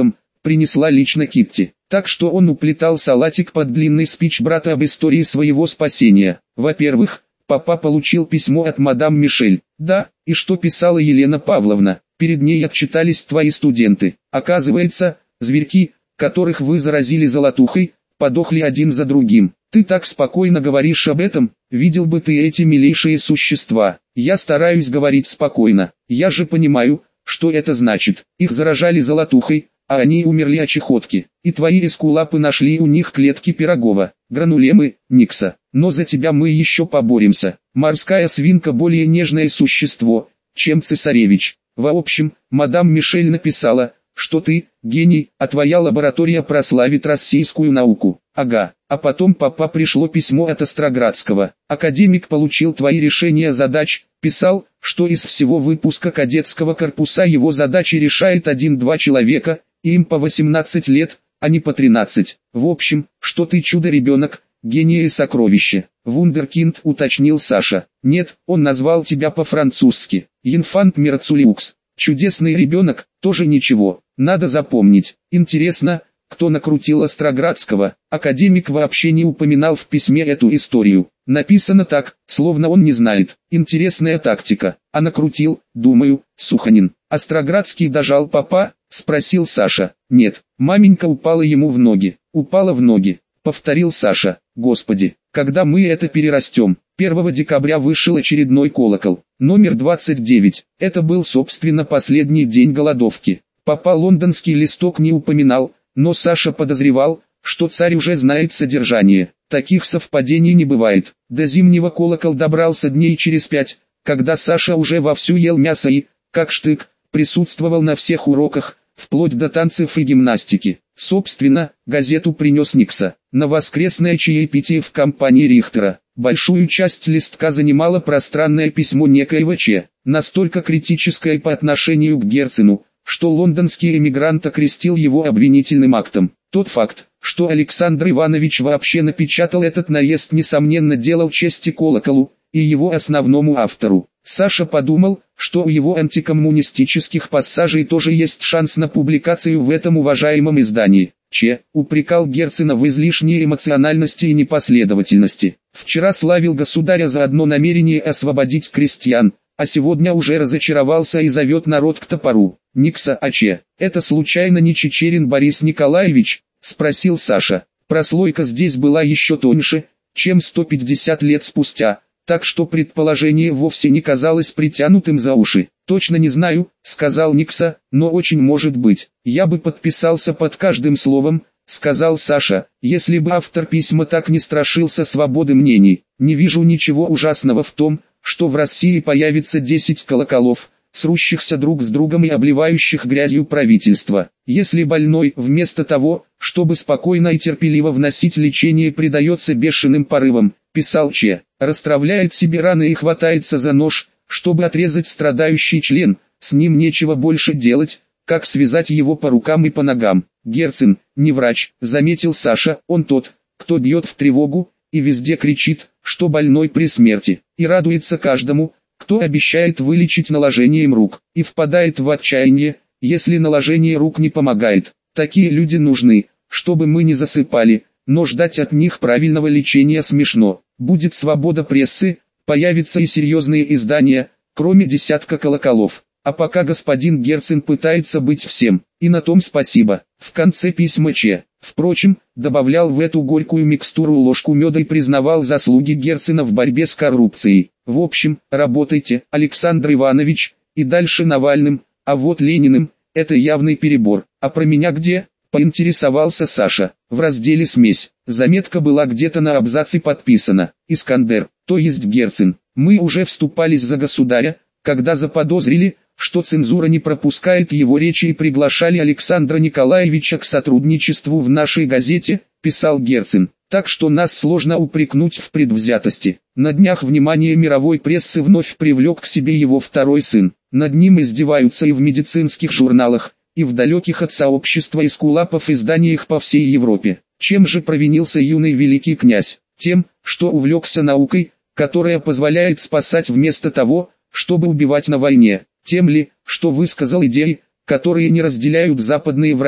принесла лично Китти. Так что он уплетал салатик под длинный спич брата об истории своего спасения. Во-первых, папа получил письмо от мадам Мишель. Да, и что писала Елена Павловна? Перед ней отчитались твои студенты. Оказывается, зверьки, которых вы заразили золотухой, подохли один за другим. Ты так спокойно говоришь об этом, видел бы ты эти милейшие существа. Я стараюсь говорить спокойно. Я же понимаю, что это значит. Их заражали золотухой, а они умерли от чехотки. И твои эскулапы нашли у них клетки Пирогова, гранулемы, Никса. Но за тебя мы еще поборемся. Морская свинка более нежное существо, чем цесаревич. В общем, мадам Мишель написала, что ты, гений, а твоя лаборатория прославит российскую науку. Ага, а потом папа пришло письмо от Остроградского. Академик получил твои решения задач, писал, что из всего выпуска кадетского корпуса его задачи решает 1-2 человека, и им по 18 лет, а не по 13. В общем, что ты чудо-ребенок, гений и сокровище. Вундеркинд, уточнил Саша. Нет, он назвал тебя по-французски. Инфант Мерцулиукс. Чудесный ребенок, тоже ничего. Надо запомнить. Интересно, кто накрутил Остроградского? Академик вообще не упоминал в письме эту историю. Написано так, словно он не знает. Интересная тактика. А накрутил, думаю, Суханин. Остроградский дожал папа? Спросил Саша. Нет, маменька упала ему в ноги. Упала в ноги. Повторил Саша. Господи, когда мы это перерастем? 1 декабря вышел очередной колокол. Номер 29. Это был собственно последний день голодовки. Папа лондонский листок не упоминал, но Саша подозревал, что царь уже знает содержание. Таких совпадений не бывает. До зимнего колокол добрался дней через 5, когда Саша уже вовсю ел мясо и, как штык, присутствовал на всех уроках, вплоть до танцев и гимнастики. Собственно, газету принес Никса. На воскресное чаепитие в компании Рихтера. Большую часть листка занимало пространное письмо некоего Ч, настолько критическое по отношению к Герцену, что лондонский эмигрант окрестил его обвинительным актом. Тот факт, что Александр Иванович вообще напечатал этот наезд, несомненно делал чести колоколу и его основному автору. Саша подумал, что у его антикоммунистических пассажей тоже есть шанс на публикацию в этом уважаемом издании. Ч. упрекал Герцена в излишней эмоциональности и непоследовательности. Вчера славил государя за одно намерение освободить крестьян, а сегодня уже разочаровался и зовет народ к топору. Никса, а Ч. это случайно не Чичерин Борис Николаевич? Спросил Саша. Прослойка здесь была еще тоньше, чем 150 лет спустя, так что предположение вовсе не казалось притянутым за уши. «Точно не знаю», — сказал Никса, — «но очень может быть. Я бы подписался под каждым словом», — сказал Саша, — «если бы автор письма так не страшился свободы мнений. Не вижу ничего ужасного в том, что в России появится 10 колоколов, срущихся друг с другом и обливающих грязью правительство. Если больной, вместо того, чтобы спокойно и терпеливо вносить лечение, предается бешеным порывам», — писал Ч, — «расстравляет себе раны и хватается за нож, чтобы отрезать страдающий член, с ним нечего больше делать, как связать его по рукам и по ногам. Герцен, не врач», — заметил Саша, — «он тот, кто бьет в тревогу, и везде кричит, что больной при смерти, и радуется каждому, кто обещает вылечить наложением рук, и впадает в отчаяние, если наложение рук не помогает. Такие люди нужны, чтобы мы не засыпали, но ждать от них правильного лечения смешно. Будет свобода прессы, появятся и серьезные издания, кроме десятка колоколов. А пока господин Герцен пытается быть всем, и на том спасибо». В конце письма Ч, впрочем, добавлял в эту горькую микстуру ложку меда и признавал заслуги Герцена в борьбе с коррупцией. «В общем, работайте, Александр Иванович, и дальше Навальным, а вот Лениным, это явный перебор. А про меня где?» — поинтересовался Саша. В разделе «Смесь». Заметка была где-то на абзаце подписана. «Искандер, то есть Герцен. Мы уже вступались за государя, когда заподозрили, что цензура не пропускает его речи и приглашали Александра Николаевича к сотрудничеству в нашей газете», — писал Герцен. «Так что нас сложно упрекнуть в предвзятости. На днях внимание мировой прессы вновь привлек к себе его второй сын. Над ним издеваются и в медицинских журналах, и в далеких от сообщества эскулапов изданиях по всей Европе. Чем же провинился юный великий князь? Тем, что увлекся наукой, которая позволяет спасать вместо того, чтобы убивать на войне. Тем ли, что высказал идеи, которые не разделяют западные врачи.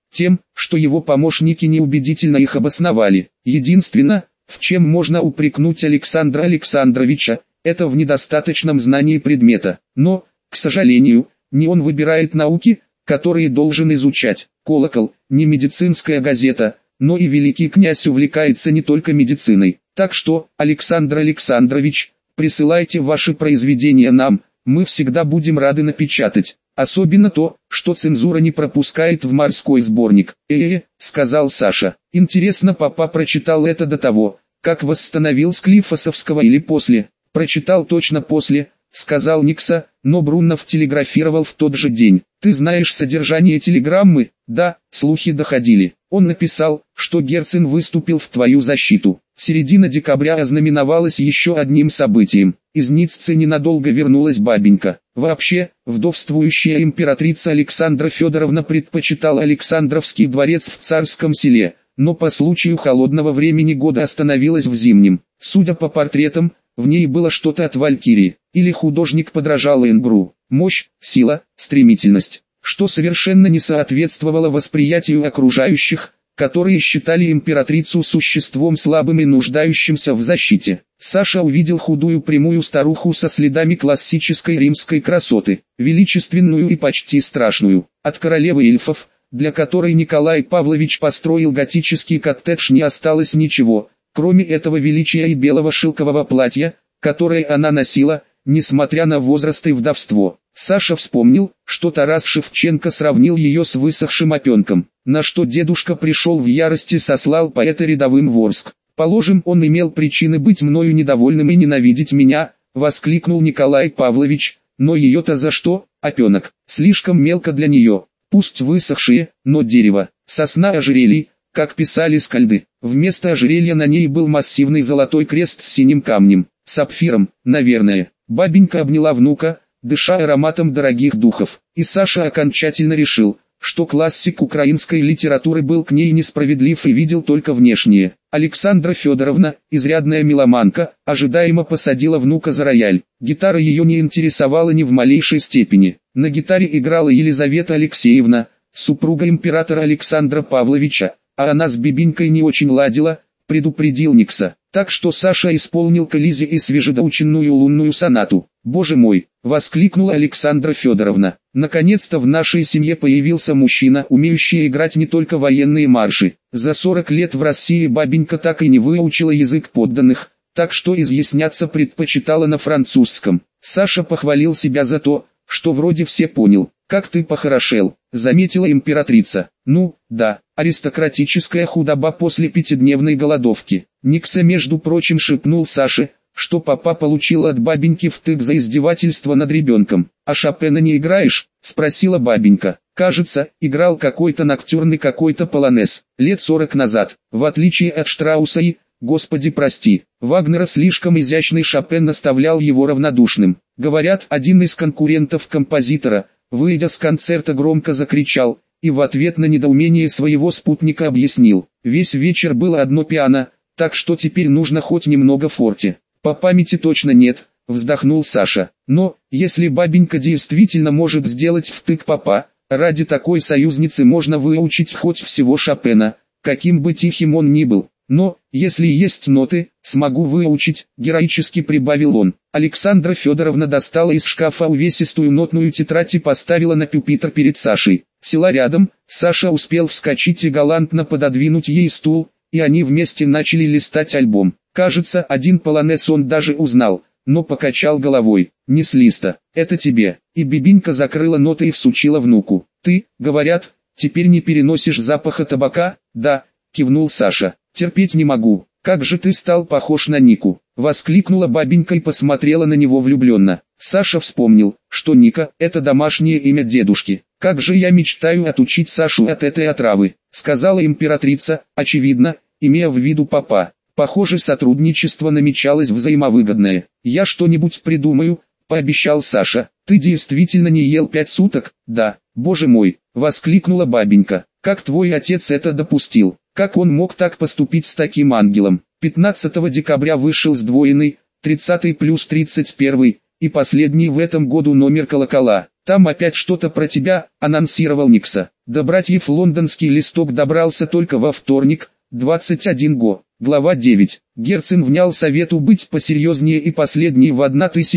Тем, что его помощники неубедительно их обосновали. Единственное, в чем можно упрекнуть Александра Александровича, это в недостаточном знании предмета. Но, к сожалению, не он выбирает науки, которые должен изучать. «Колокол» не медицинская газета, но и великий князь увлекается не только медициной. Так что, Александр Александрович, присылайте ваши произведения нам, мы всегда будем рады напечатать. Особенно то, что цензура не пропускает в морской сборник. Сказал Саша. Интересно, папа прочитал это до того, как восстановил Склифосовского или после? Прочитал точно после, сказал Никса, но Бруннов телеграфировал в тот же день. Ты знаешь содержание телеграммы? Да, слухи доходили. Он написал, что Герцен выступил в твою защиту. Середина декабря ознаменовалась еще одним событием. Из Ниццы ненадолго вернулась бабенька. Вообще, вдовствующая императрица Александра Федоровна предпочитала Александровский дворец в Царском Селе, но по случаю холодного времени года остановилась в Зимнем. Судя по портретам, в ней было что-то от Валькирии, или художник подражал Энгру. Мощь, сила, стремительность, что совершенно не соответствовало восприятию окружающих, которые считали императрицу существом слабым и нуждающимся в защите. Саша увидел худую прямую старуху со следами классической римской красоты, величественную и почти страшную. От королевы эльфов, для которой Николай Павлович построил готический коттедж, не осталось ничего, кроме этого величия и белого шелкового платья, которое она носила, несмотря на возраст и вдовство. Саша вспомнил, что Тарас Шевченко сравнил ее с высохшим опенком, на что дедушка пришел в ярости и сослал поэта рядовым в Орск. «Положим, он имел причины быть мною недовольным и ненавидеть меня», — воскликнул Николай Павлович, «но ее-то за что, опенок? Слишком мелко для нее, пусть высохшие, но дерево, сосна ожерелий, как писали скальды». Вместо ожерелья на ней был массивный золотой крест с синим камнем, сапфиром, наверное. Бабенька обняла внука, дыша ароматом дорогих духов, и Саша окончательно решил, что классик украинской литературы был к ней несправедлив и видел только внешнее. Александра Федоровна, изрядная меломанка, ожидаемо посадила внука за рояль. Гитара ее не интересовала ни в малейшей степени. На гитаре играла Елизавета Алексеевна, супруга императора Александра Павловича, а она с бибинкой не очень ладила, предупредил Никса. Так что Саша исполнил Колизе и свежедоученную лунную сонату. «Боже мой!» — воскликнула Александра Федоровна. «Наконец-то в нашей семье появился мужчина, умеющий играть не только военные марши. За 40 лет в России бабенька так и не выучила язык подданных, так что изъясняться предпочитала на французском». Саша похвалил себя за то, что вроде все понял. «Как ты похорошел», — заметила императрица. «Ну, да, аристократическая худоба после пятидневной голодовки». Никса, между прочим, шепнул Саше, что папа получил от бабеньки втык за издевательство над ребенком. «А Шопена не играешь?» — спросила бабенька. «Кажется, играл какой-то ноктюрн и какой-то полонез, лет 40 назад. В отличие от Штрауса и, Господи прости, Вагнера, слишком изящный Шопен наставлял его равнодушным. Говорят, один из конкурентов композитора, выйдя с концерта, громко закричал, и в ответ на недоумение своего спутника объяснил: весь вечер было одно пиано, так что теперь нужно хоть немного форте. По памяти точно нет, вздохнул Саша. Но, если бабенька действительно может сделать втык папа, ради такой союзницы можно выучить хоть всего Шопена, каким бы тихим он ни был. Но, если есть ноты, смогу выучить, героически прибавил он. Александра Федоровна достала из шкафа увесистую нотную тетрадь и поставила на пюпитр перед Сашей. Села рядом, Саша успел вскочить и галантно пододвинуть ей стул, и они вместе начали листать альбом. Кажется, один полонез он даже узнал, но покачал головой. «Не с листа, это тебе». И бибинка закрыла ноты и всучила внуку. «Ты, говорят, теперь не переносишь запаха табака?» «Да», кивнул Саша. «Терпеть не могу. Как же ты стал похож на Нику!» — воскликнула бабенька и посмотрела на него влюбленно. Саша вспомнил, что Ника — это домашнее имя дедушки. «Как же я мечтаю отучить Сашу от этой отравы», — сказала императрица, очевидно, имея в виду папа. Похоже, сотрудничество намечалось взаимовыгодное. «Я что-нибудь придумаю», — пообещал Саша. «Ты действительно не ел 5 суток?» «Да, боже мой», — воскликнула бабенька. «Как твой отец это допустил? Как он мог так поступить с таким ангелом?» 15 декабря вышел сдвоенный, 30 плюс 31, и последний в этом году номер «Колокола». Там опять что-то про тебя, анонсировал Никса. До братьев лондонский листок добрался только во вторник, 21 го. Глава 9. Герцен внял совету быть посерьезнее, и последний в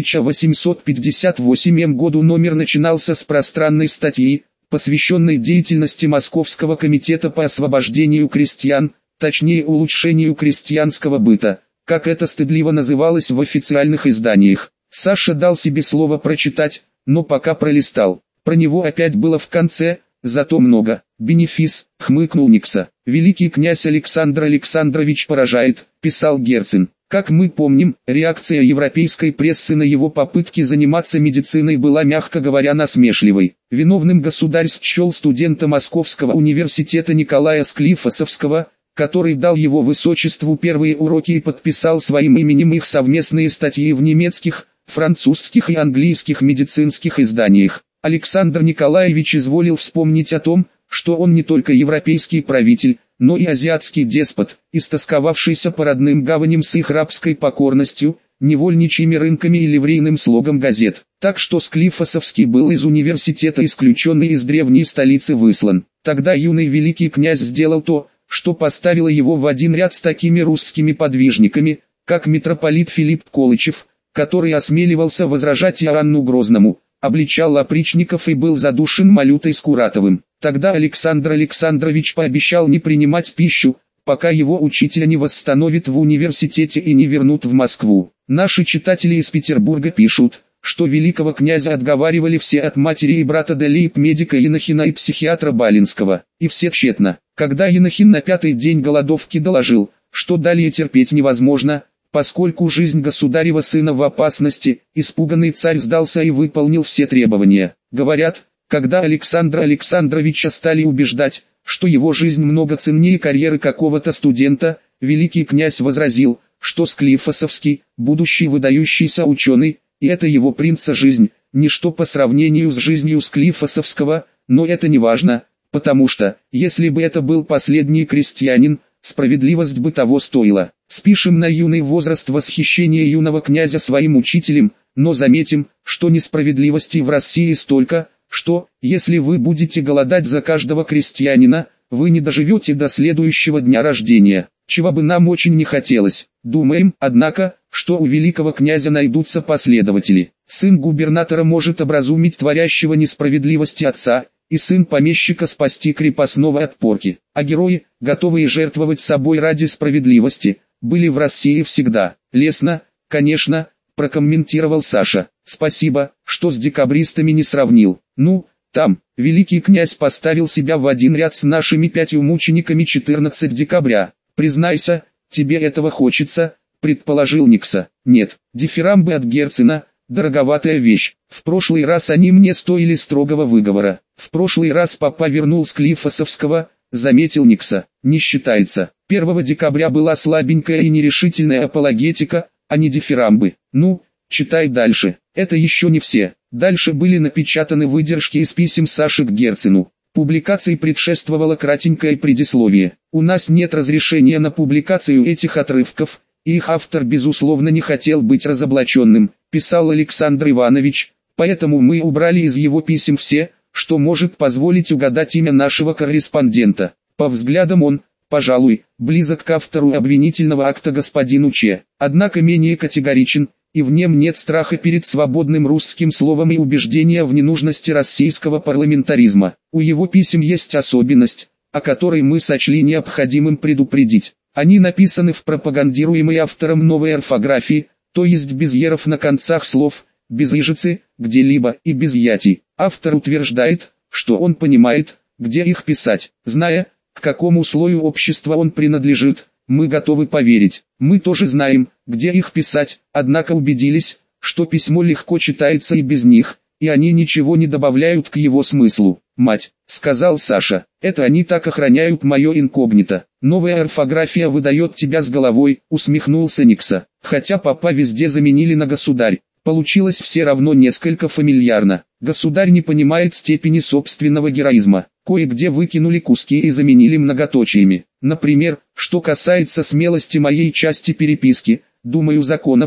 1858 году номер начинался с пространной статьи, посвященной деятельности Московского комитета по освобождению крестьян, точнее улучшению крестьянского быта, как это стыдливо называлось в официальных изданиях. Саша дал себе слово прочитать, но пока пролистал. Про него опять было в конце, зато много. Бенефис, хмыкнул Никса. Великий князь Александр Александрович поражает, писал Герцен. Как мы помним, реакция европейской прессы на его попытки заниматься медициной была, мягко говоря, насмешливой. Виновным государь счел студента Московского университета Николая Склифосовского, который дал его высочеству первые уроки и подписал своим именем их совместные статьи в немецких, французских и английских медицинских изданиях. Александр Николаевич изволил вспомнить о том, что он не только европейский правитель, но и азиатский деспот, истосковавшийся по родным гаваням с их рабской покорностью, невольничьими рынками и ливрейным слогом газет. Так что Склифосовский был из университета исключен и из древней столицы выслан. Тогда юный великий князь сделал то, что поставило его в один ряд с такими русскими подвижниками, как митрополит Филипп Колычев, который осмеливался возражать Иоанну Грозному, обличал опричников и был задушен Малютой Скуратовым. Тогда Александр Александрович пообещал не принимать пищу, пока его учителя не восстановят в университете и не вернут в Москву. Наши читатели из Петербурга пишут, что великого князя отговаривали все от матери и брата до лейб-медика Енохина и психиатра Балинского, и все тщетно. Когда Енохин на 5-й день голодовки доложил, что далее терпеть невозможно, поскольку жизнь государева сына в опасности, испуганный царь сдался и выполнил все требования. Говорят, когда Александра Александровича стали убеждать, что его жизнь много ценнее карьеры какого-то студента, великий князь возразил, что Склифосовский, будущий выдающийся ученый, и это его принца жизнь, ничто по сравнению с жизнью Склифосовского, но это не важно, потому что, если бы это был последний крестьянин, справедливость бы того стоила. Спишем на юный возраст восхищения юного князя своим учителем, но заметим, что несправедливости в России столько, что, если вы будете голодать за каждого крестьянина, вы не доживете до следующего дня рождения, чего бы нам очень не хотелось. Думаем, однако, что у великого князя найдутся последователи. Сын губернатора может образумить творящего несправедливости отца, и сын помещика спасти крепостного от порки. А герои, готовые жертвовать собой ради справедливости, были в России всегда. Лестно, конечно, прокомментировал Саша. Спасибо, что с декабристами не сравнил. Ну, там, великий князь поставил себя в один ряд с нашими 5 мучениками 14 декабря. Признайся, тебе этого хочется, предположил Никса. Нет, дифирамбы от Герцена, дороговатая вещь. В прошлый раз они мне стоили строгого выговора. В прошлый раз папа вернул Склифосовского, заметил Никса. Не считается. 1 декабря была слабенькая и нерешительная апологетика, а не дифирамбы. Ну, читай дальше. Это еще не все. Дальше были напечатаны выдержки из писем Саши к Герцену. Публикации предшествовало кратенькое предисловие. У нас нет разрешения на публикацию этих отрывков, и их автор безусловно не хотел быть разоблаченным, писал Александр Иванович, поэтому мы убрали из его писем все, что может позволить угадать имя нашего корреспондента. По взглядам он, пожалуй, близок к автору обвинительного акта господину Че, однако менее категоричен, и в нем нет страха перед свободным русским словом и убеждения в ненужности российского парламентаризма. У его писем есть особенность, о которой мы сочли необходимым предупредить. Они написаны в пропагандируемой автором новой орфографии, то есть без еров на концах слов, без ижицы, где-либо и без яти. Автор утверждает, что он понимает, где их писать. Зная, к какому слою общества он принадлежит, мы готовы поверить. Мы тоже знаем, где их писать, однако убедились, что письмо легко читается и без них, и они ничего не добавляют к его смыслу. «Мать», — сказал Саша, — «это они так охраняют мое инкогнито. Новая орфография выдает тебя с головой», — усмехнулся Никса. Хотя папа везде заменили на государь, получилось все равно несколько фамильярно. Государь не понимает степени собственного героизма. Кое-где выкинули куски и заменили многоточиями. Например, что касается смелости моей части переписки, думаю законов,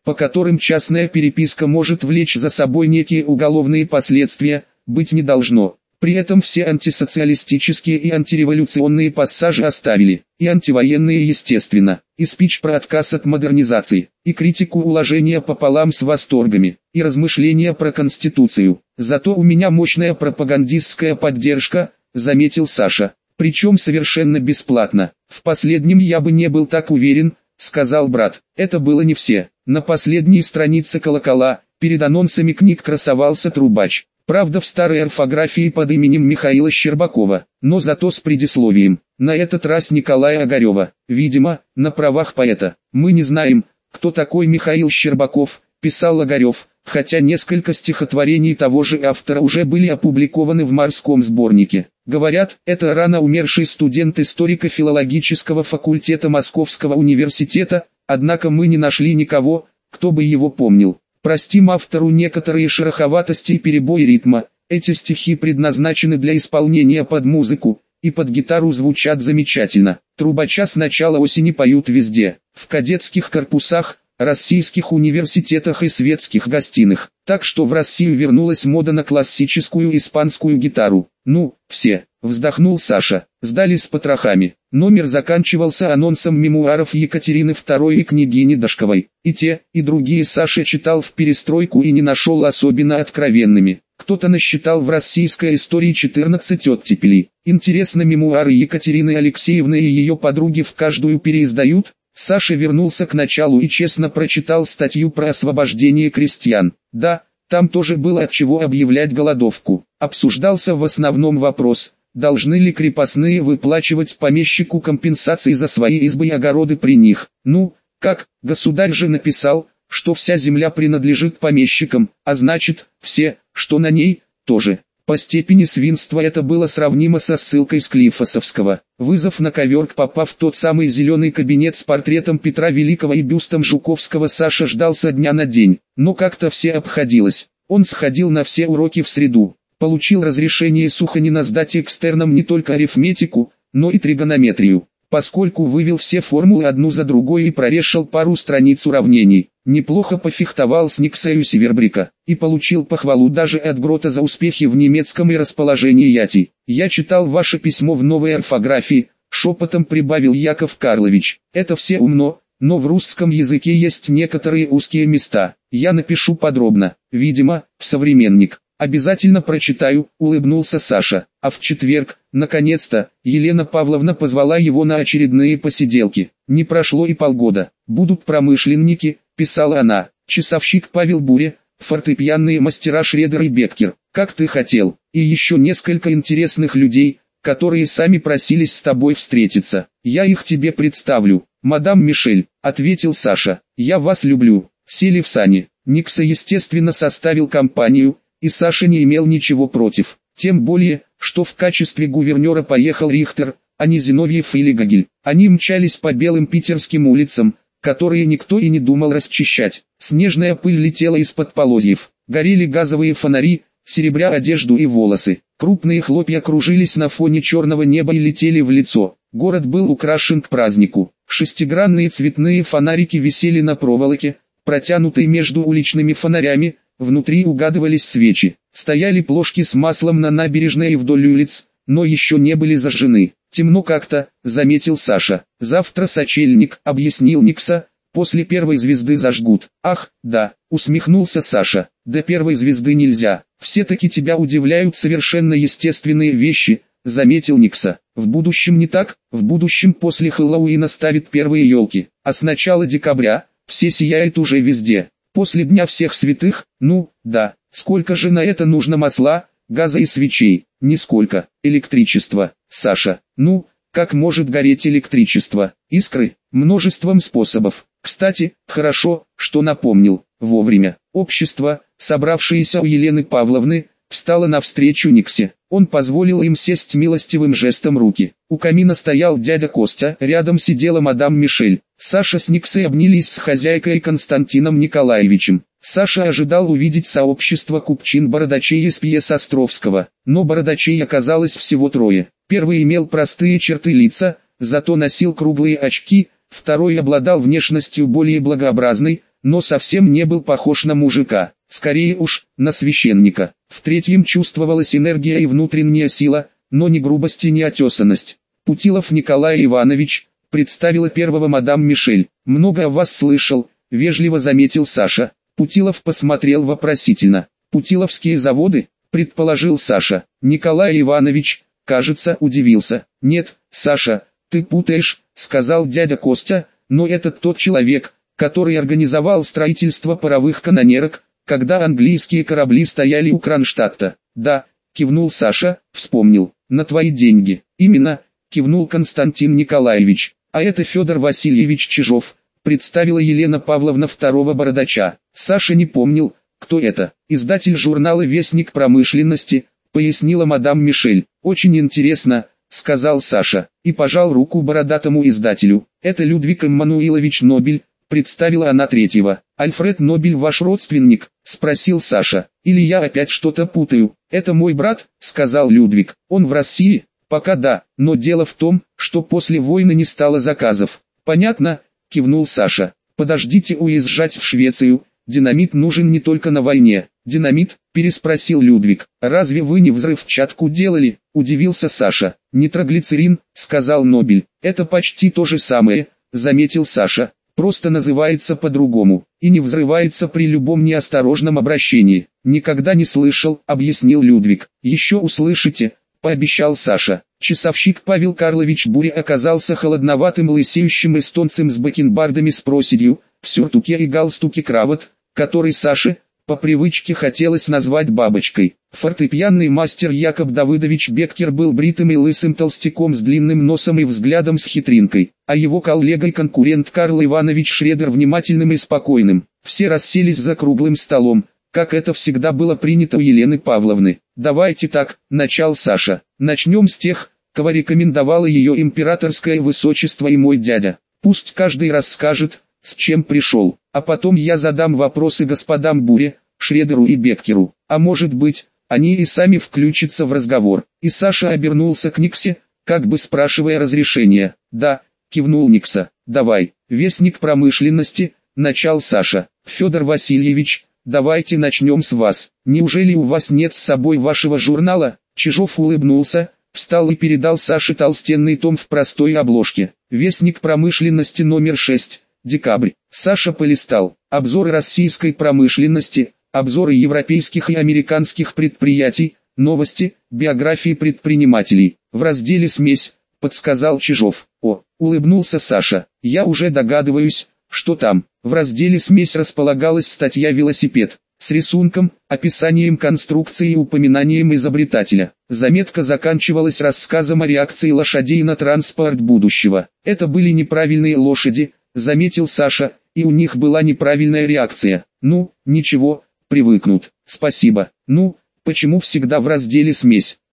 по которым частная переписка может влечь за собой некие уголовные последствия, быть не должно. При этом все антисоциалистические и антиреволюционные пассажи оставили, и антивоенные естественно, и спич про отказ от модернизации, и критику уложения пополам с восторгами, и размышления про Конституцию. Зато у меня мощная пропагандистская поддержка, заметил Саша, причем совершенно бесплатно. В последнем я бы не был так уверен, сказал брат. Это было не все. На последней странице колокола, перед анонсами книг красовался трубач. Правда в старой орфографии под именем Михаила Щербакова, но зато с предисловием. На этот раз Николая Огарева, видимо, на правах поэта. Мы не знаем, кто такой Михаил Щербаков, писал Огарев, хотя несколько стихотворений того же автора уже были опубликованы в морском сборнике. Говорят, это рано умерший студент историко-филологического факультета Московского университета, однако мы не нашли никого, кто бы его помнил. Простим автору некоторые шероховатости и перебой ритма, эти стихи предназначены для исполнения под музыку, и под гитару звучат замечательно. Трубача с начала осени поют везде, в кадетских корпусах, российских университетах и светских гостиных. Так что в Россию вернулась мода на классическую испанскую гитару. Ну, все, вздохнул Саша, сдали с потрохами. Номер заканчивался анонсом мемуаров Екатерины II и княгини Дашковой. И те, и другие Саша читал в перестройку и не нашел особенно откровенными. Кто-то насчитал в российской истории 14 оттепелей. Интересно, мемуары Екатерины Алексеевны и ее подруги в каждую переиздают? Саша вернулся к началу и честно прочитал статью про освобождение крестьян. Да, там тоже было от чего объявлять голодовку. Обсуждался в основном вопрос, должны ли крепостные выплачивать помещику компенсации за свои избы и огороды при них. Ну, как, государь же написал, что вся земля принадлежит помещикам, а значит, все, что на ней, тоже. По степени свинства это было сравнимо со ссылкой Склифосовского. Вызов на ковер, попав в тот самый зеленый кабинет с портретом Петра Великого и бюстом Жуковского, Саша ждал со дня на день, но как-то все обходилось. Он сходил на все уроки в среду, получил разрешение Суханина сдать экстерном не только арифметику, но и тригонометрию, поскольку вывел все формулы одну за другой и прорешал пару страниц уравнений. Неплохо пофехтовал с Никсою Севербрика, и получил похвалу даже от Грота за успехи в немецком и расположении ятий. «Я читал ваше письмо в новой орфографии», — шепотом прибавил Яков Карлович. «Это все умно, но в русском языке есть некоторые узкие места. Я напишу подробно, видимо, в «Современник». «Обязательно прочитаю», — улыбнулся Саша. А в четверг, наконец-то, Елена Павловна позвала его на очередные посиделки. Не прошло и полгода. «Будут промышленники», — писала она, «часовщик Павел Буря, фортепианные мастера Шредер и Беккер, как ты хотел, и еще несколько интересных людей, которые сами просились с тобой встретиться. Я их тебе представлю». «Мадам Мишель», — ответил Саша, — «я вас люблю». Сели в сани. Никса естественно составил компанию, и Саша не имел ничего против. Тем более, что в качестве гувернера поехал Рихтер, а не Зиновьев или Гогель. Они мчались по белым питерским улицам, которые никто и не думал расчищать. Снежная пыль летела из-под полозьев, горели газовые фонари, серебря одежду и волосы. Крупные хлопья кружились на фоне черного неба и летели в лицо. Город был украшен к празднику. Шестигранные цветные фонарики висели на проволоке, протянутой между уличными фонарями, внутри угадывались свечи. Стояли плошки с маслом на набережной и вдоль улиц, но еще не были зажжены. «Темно как-то», — заметил Саша. «Завтра сочельник», — объяснил Никса, — «после первой звезды зажгут». «Ах, да», — усмехнулся Саша, — «до первой звезды нельзя». «Все-таки тебя удивляют совершенно естественные вещи», — заметил Никса. «В будущем не так, в будущем после Хэллоуина ставят первые елки, а с начала декабря все сияют уже везде. После Дня всех святых, ну, да, сколько же на это нужно масла, газа и свечей?» «Нисколько. Электричество, Саша». «Ну, как может гореть электричество?» «Искры, множеством способов. Кстати, хорошо, что напомнил, вовремя». Общество, собравшееся у Елены Павловны, встало навстречу Никсе. Он позволил им сесть милостивым жестом руки. У камина стоял дядя Костя, рядом сидела мадам Мишель. Саша с Никсой обнялись с хозяйкой Константином Николаевичем. Саша ожидал увидеть сообщество купчин-бородачей из пьес Островского, но бородачей оказалось всего трое. Первый имел простые черты лица, зато носил круглые очки, второй обладал внешностью более благообразной, но совсем не был похож на мужика, скорее уж, на священника. В третьем чувствовалась энергия и внутренняя сила, но ни грубость и ни отесанность. Путилов Николай Иванович, представила первого мадам Мишель. «Много о вас слышал», — вежливо заметил Саша. Путилов посмотрел вопросительно. «Путиловские заводы?» — предположил Саша. Николай Иванович, кажется, удивился. «Нет, Саша, ты путаешь», — сказал дядя Костя, «но это тот человек, который организовал строительство паровых канонерок, когда английские корабли стояли у Кронштадта». «Да», — кивнул Саша, вспомнил. «На твои деньги». «Именно», — кивнул Константин Николаевич. «А это Федор Васильевич Чижов», — представила Елена Павловна второго бородача. Саша не помнил, кто это. «Издатель журнала «Вестник промышленности», — пояснила мадам Мишель. «Очень интересно», — сказал Саша, и пожал руку бородатому издателю. «Это Людвиг Эммануилович Нобель», — представила она третьего. «Альфред Нобель ваш родственник?» — спросил Саша. «Или я опять что-то путаю?» «Это мой брат», — сказал Людвиг. «Он в России?» «Пока да, но дело в том, что после войны не стало заказов». «Понятно», — кивнул Саша. «Подождите уезжать в Швецию, динамит нужен не только на войне». «Динамит?» — переспросил Людвиг. «Разве вы не взрывчатку делали?» — удивился Саша. «Нитроглицерин», — сказал Нобель. «Это почти то же самое», — заметил Саша. «Просто называется по-другому, и не взрывается при любом неосторожном обращении». «Никогда не слышал», — объяснил Людвиг. «Еще услышите», — пообещал Саша. Часовщик Павел Карлович Буря оказался холодноватым лысеющим эстонцем с бакенбардами с проседью, в сюртуке и галстуке крават, который Саше, по привычке, хотелось назвать бабочкой. Фортепианный мастер Якоб Давыдович Беккер был бритым и лысым толстяком с длинным носом и взглядом с хитринкой, а его коллега и конкурент Карл Иванович Шредер внимательным и спокойным. Все расселись за круглым столом, как это всегда было принято у Елены Павловны. «Давайте так», — начал Саша. «Начнем с тех, кого рекомендовало ее императорское высочество и мой дядя. Пусть каждый расскажет, с чем пришел, а потом я задам вопросы господам Буре, Шредеру и Беккеру, а может быть, они и сами включатся в разговор». И Саша обернулся к Никсе, как бы спрашивая разрешения. «Да», — кивнул Никса. «Давай». «Вестник промышленности», — начал Саша. «Федор Васильевич, давайте начнем с вас. Неужели у вас нет с собой вашего журнала?» Чижов улыбнулся, встал и передал Саше толстенный том в простой обложке. «Вестник промышленности номер 6, декабрь». Саша полистал. Обзоры российской промышленности, обзоры европейских и американских предприятий, новости, биографии предпринимателей. В разделе «Смесь», подсказал Чижов. «О», улыбнулся Саша, «я уже догадываюсь, что там». В разделе «Смесь» располагалась статья «Велосипед» с рисунком, описанием конструкции и упоминанием изобретателя. Заметка заканчивалась рассказом о реакции лошадей на транспорт будущего. «Это были неправильные лошади», — заметил Саша, «и у них была неправильная реакция». «Ну, ничего, привыкнут». «Спасибо». «Ну, почему всегда в разделе «Смесь»?»